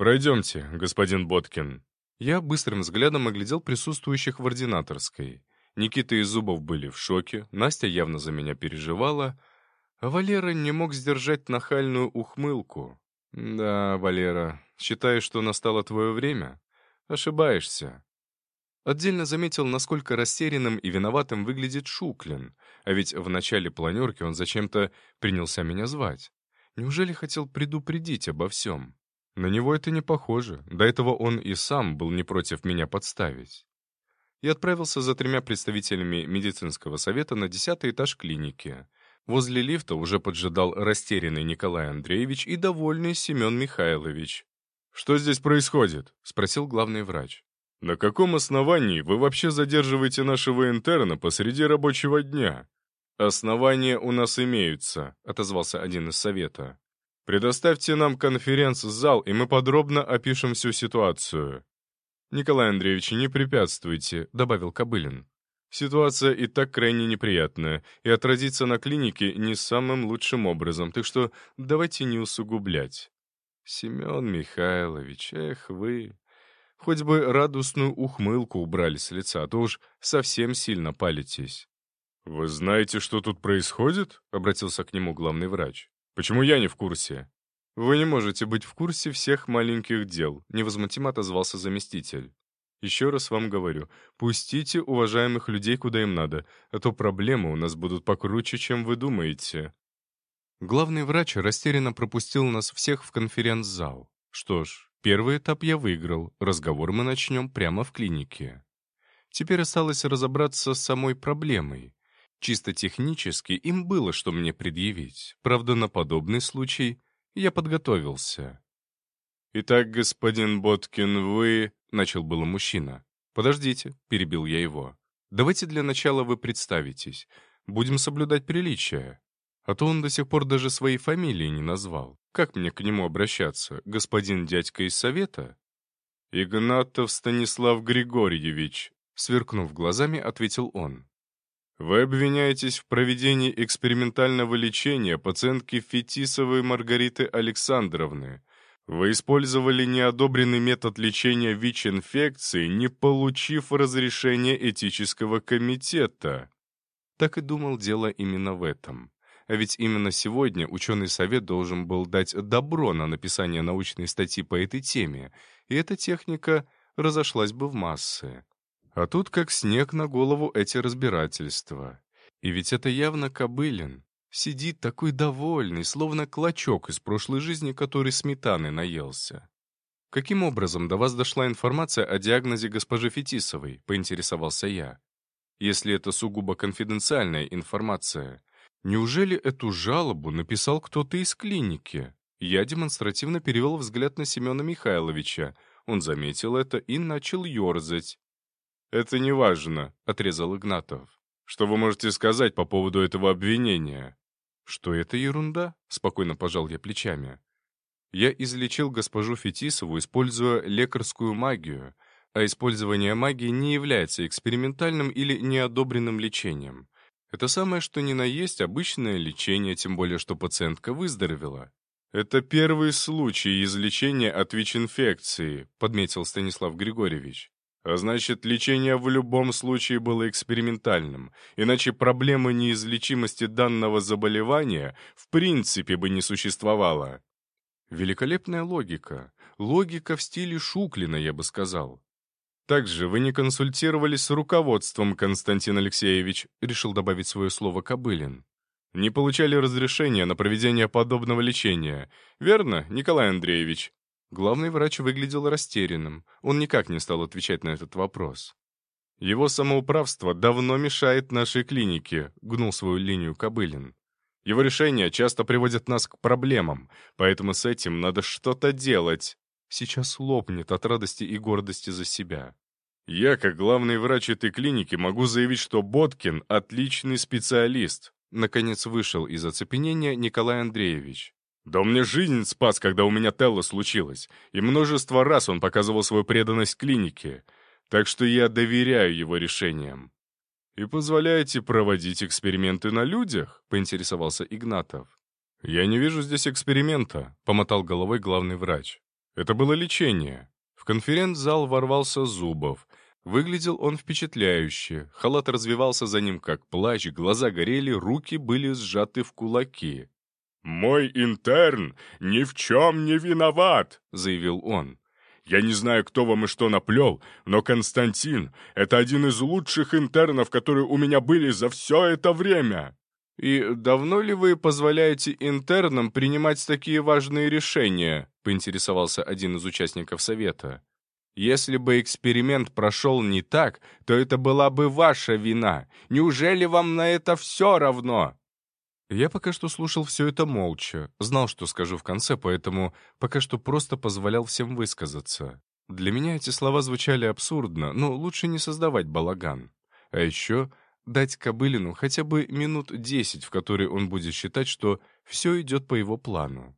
«Пройдемте, господин Боткин». Я быстрым взглядом оглядел присутствующих в ординаторской. Никита и Зубов были в шоке, Настя явно за меня переживала, а Валера не мог сдержать нахальную ухмылку. «Да, Валера, считаешь, что настало твое время? Ошибаешься». Отдельно заметил, насколько растерянным и виноватым выглядит Шуклин, а ведь в начале планерки он зачем-то принялся меня звать. Неужели хотел предупредить обо всем? На него это не похоже, до этого он и сам был не против меня подставить. Я отправился за тремя представителями медицинского совета на десятый этаж клиники. Возле лифта уже поджидал растерянный Николай Андреевич и довольный Семен Михайлович. «Что здесь происходит?» — спросил главный врач. «На каком основании вы вообще задерживаете нашего интерна посреди рабочего дня?» «Основания у нас имеются», — отозвался один из совета. «Предоставьте нам конференц-зал, и мы подробно опишем всю ситуацию». «Николай Андреевич, не препятствуйте», — добавил Кобылин. «Ситуация и так крайне неприятная, и отразится на клинике не самым лучшим образом, так что давайте не усугублять». «Семен Михайлович, эх вы...» Хоть бы радостную ухмылку убрали с лица, а то уж совсем сильно палитесь. «Вы знаете, что тут происходит?» — обратился к нему главный врач. «Почему я не в курсе?» «Вы не можете быть в курсе всех маленьких дел», — невозмутимо отозвался заместитель. «Еще раз вам говорю, пустите уважаемых людей куда им надо, а то проблемы у нас будут покруче, чем вы думаете». Главный врач растерянно пропустил нас всех в конференц-зал. Что ж, первый этап я выиграл, разговор мы начнем прямо в клинике. Теперь осталось разобраться с самой проблемой. Чисто технически им было что мне предъявить, правда, на подобный случай я подготовился. «Итак, господин Боткин, вы...» — начал было мужчина. «Подождите», — перебил я его. «Давайте для начала вы представитесь. Будем соблюдать приличия. А то он до сих пор даже своей фамилии не назвал. Как мне к нему обращаться? Господин дядька из совета?» «Игнатов Станислав Григорьевич», — сверкнув глазами, ответил он. «Вы обвиняетесь в проведении экспериментального лечения пациентки Фетисовой Маргариты Александровны. Вы использовали неодобренный метод лечения ВИЧ-инфекции, не получив разрешения этического комитета». Так и думал, дело именно в этом. А ведь именно сегодня ученый совет должен был дать добро на написание научной статьи по этой теме, и эта техника разошлась бы в массы. А тут как снег на голову эти разбирательства. И ведь это явно Кобылин. Сидит такой довольный, словно клочок из прошлой жизни, который сметаны наелся. «Каким образом до вас дошла информация о диагнозе госпожи Фетисовой?» — поинтересовался я. «Если это сугубо конфиденциальная информация, неужели эту жалобу написал кто-то из клиники?» Я демонстративно перевел взгляд на Семена Михайловича. Он заметил это и начал ерзать. «Это не важно», — отрезал Игнатов. «Что вы можете сказать по поводу этого обвинения?» «Что это ерунда?» — спокойно пожал я плечами. «Я излечил госпожу Фетисову, используя лекарскую магию, а использование магии не является экспериментальным или неодобренным лечением. Это самое что ни на есть обычное лечение, тем более что пациентка выздоровела». «Это первый случай излечения от ВИЧ-инфекции», — подметил Станислав Григорьевич. «А значит, лечение в любом случае было экспериментальным, иначе проблемы неизлечимости данного заболевания в принципе бы не существовало». Великолепная логика. Логика в стиле Шуклина, я бы сказал. «Также вы не консультировались с руководством, Константин Алексеевич», — решил добавить свое слово Кобылин. «Не получали разрешения на проведение подобного лечения. Верно, Николай Андреевич?» Главный врач выглядел растерянным. Он никак не стал отвечать на этот вопрос. «Его самоуправство давно мешает нашей клинике», — гнул свою линию Кобылин. «Его решения часто приводят нас к проблемам, поэтому с этим надо что-то делать». Сейчас лопнет от радости и гордости за себя. «Я, как главный врач этой клиники, могу заявить, что Боткин — отличный специалист». Наконец вышел из оцепенения Николай Андреевич. «Да он мне жизнь спас, когда у меня Телла случилась, и множество раз он показывал свою преданность клинике, так что я доверяю его решениям». «И позволяете проводить эксперименты на людях?» — поинтересовался Игнатов. «Я не вижу здесь эксперимента», — помотал головой главный врач. «Это было лечение». В конференц-зал ворвался Зубов. Выглядел он впечатляюще, халат развивался за ним как плащ, глаза горели, руки были сжаты в кулаки. «Мой интерн ни в чем не виноват», — заявил он. «Я не знаю, кто вам и что наплел, но Константин — это один из лучших интернов, которые у меня были за все это время». «И давно ли вы позволяете интернам принимать такие важные решения?» — поинтересовался один из участников совета. «Если бы эксперимент прошел не так, то это была бы ваша вина. Неужели вам на это все равно?» Я пока что слушал все это молча, знал, что скажу в конце, поэтому пока что просто позволял всем высказаться. Для меня эти слова звучали абсурдно, но лучше не создавать балаган. А еще дать Кобылину хотя бы минут десять, в которые он будет считать, что все идет по его плану.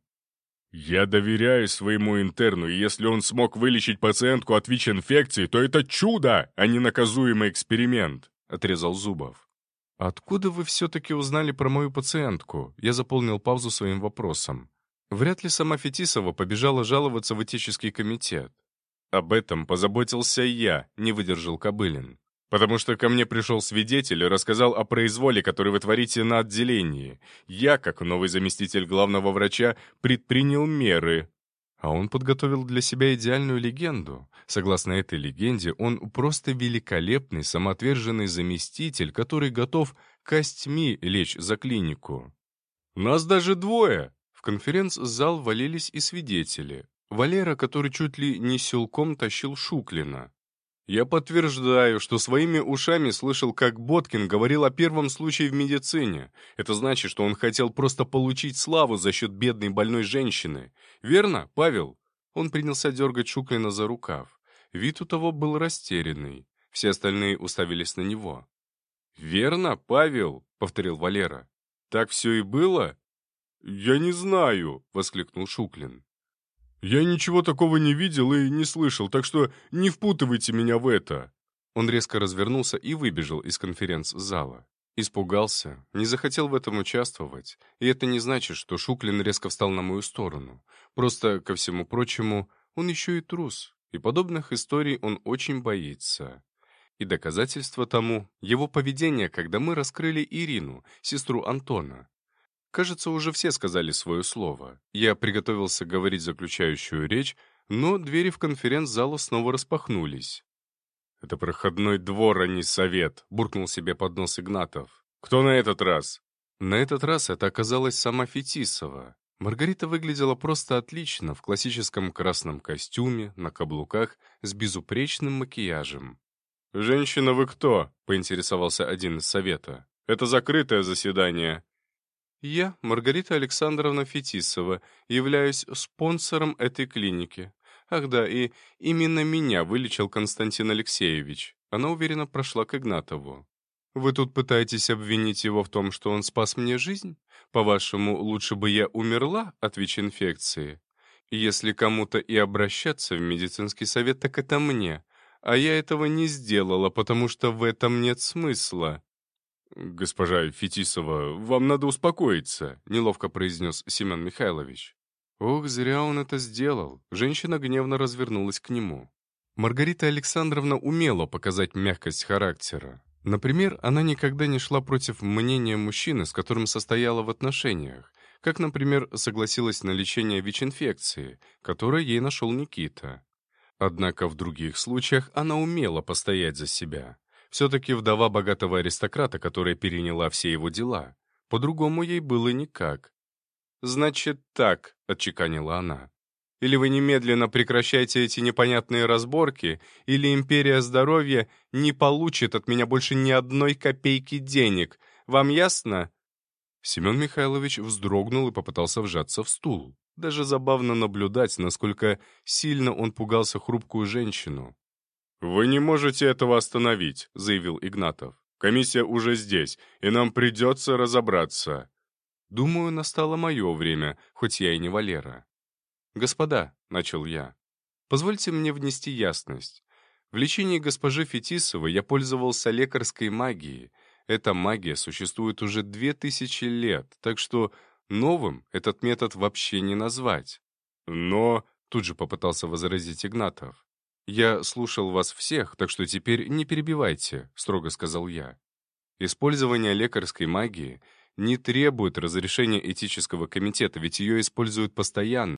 «Я доверяю своему интерну, и если он смог вылечить пациентку от ВИЧ-инфекции, то это чудо, а не наказуемый эксперимент», — отрезал Зубов. «Откуда вы все-таки узнали про мою пациентку?» Я заполнил паузу своим вопросом. Вряд ли сама Фетисова побежала жаловаться в этический комитет. «Об этом позаботился я», — не выдержал Кобылин. «Потому что ко мне пришел свидетель и рассказал о произволе, который вы творите на отделении. Я, как новый заместитель главного врача, предпринял меры». А он подготовил для себя идеальную легенду. Согласно этой легенде, он просто великолепный, самоотверженный заместитель, который готов костьми лечь за клинику. «Нас даже двое!» В конференц-зал валились и свидетели. Валера, который чуть ли не силком тащил Шуклина. «Я подтверждаю, что своими ушами слышал, как Боткин говорил о первом случае в медицине. Это значит, что он хотел просто получить славу за счет бедной больной женщины. Верно, Павел?» Он принялся дергать Шуклина за рукав. Вид у того был растерянный. Все остальные уставились на него. «Верно, Павел?» — повторил Валера. «Так все и было?» «Я не знаю», — воскликнул Шуклин. «Я ничего такого не видел и не слышал, так что не впутывайте меня в это». Он резко развернулся и выбежал из конференц-зала. Испугался, не захотел в этом участвовать. И это не значит, что Шуклин резко встал на мою сторону. Просто, ко всему прочему, он еще и трус, и подобных историй он очень боится. И доказательство тому — его поведение, когда мы раскрыли Ирину, сестру Антона. Кажется, уже все сказали свое слово. Я приготовился говорить заключающую речь, но двери в конференц-зала снова распахнулись. «Это проходной двор, а не совет», — буркнул себе под нос Игнатов. «Кто на этот раз?» На этот раз это оказалась сама Фетисова. Маргарита выглядела просто отлично, в классическом красном костюме, на каблуках, с безупречным макияжем. «Женщина, вы кто?» — поинтересовался один из совета. «Это закрытое заседание». Я, Маргарита Александровна Фетисова, являюсь спонсором этой клиники. Ах да, и именно меня вылечил Константин Алексеевич. Она уверенно прошла к Игнатову. Вы тут пытаетесь обвинить его в том, что он спас мне жизнь? По-вашему, лучше бы я умерла от ВИЧ-инфекции? Если кому-то и обращаться в медицинский совет, так это мне. А я этого не сделала, потому что в этом нет смысла. «Госпожа Фетисова, вам надо успокоиться», — неловко произнес Семен Михайлович. Ох, зря он это сделал. Женщина гневно развернулась к нему. Маргарита Александровна умела показать мягкость характера. Например, она никогда не шла против мнения мужчины, с которым состояла в отношениях, как, например, согласилась на лечение ВИЧ-инфекции, которое ей нашел Никита. Однако в других случаях она умела постоять за себя. Все-таки вдова богатого аристократа, которая переняла все его дела. По-другому ей было никак. «Значит так», — отчеканила она. «Или вы немедленно прекращаете эти непонятные разборки, или империя здоровья не получит от меня больше ни одной копейки денег. Вам ясно?» Семен Михайлович вздрогнул и попытался вжаться в стул. Даже забавно наблюдать, насколько сильно он пугался хрупкую женщину. «Вы не можете этого остановить», — заявил Игнатов. «Комиссия уже здесь, и нам придется разобраться». Думаю, настало мое время, хоть я и не Валера. «Господа», — начал я, — «позвольте мне внести ясность. В лечении госпожи Фетисовой я пользовался лекарской магией. Эта магия существует уже две тысячи лет, так что новым этот метод вообще не назвать». «Но», — тут же попытался возразить Игнатов, «Я слушал вас всех, так что теперь не перебивайте», — строго сказал я. «Использование лекарской магии не требует разрешения этического комитета, ведь ее используют постоянно.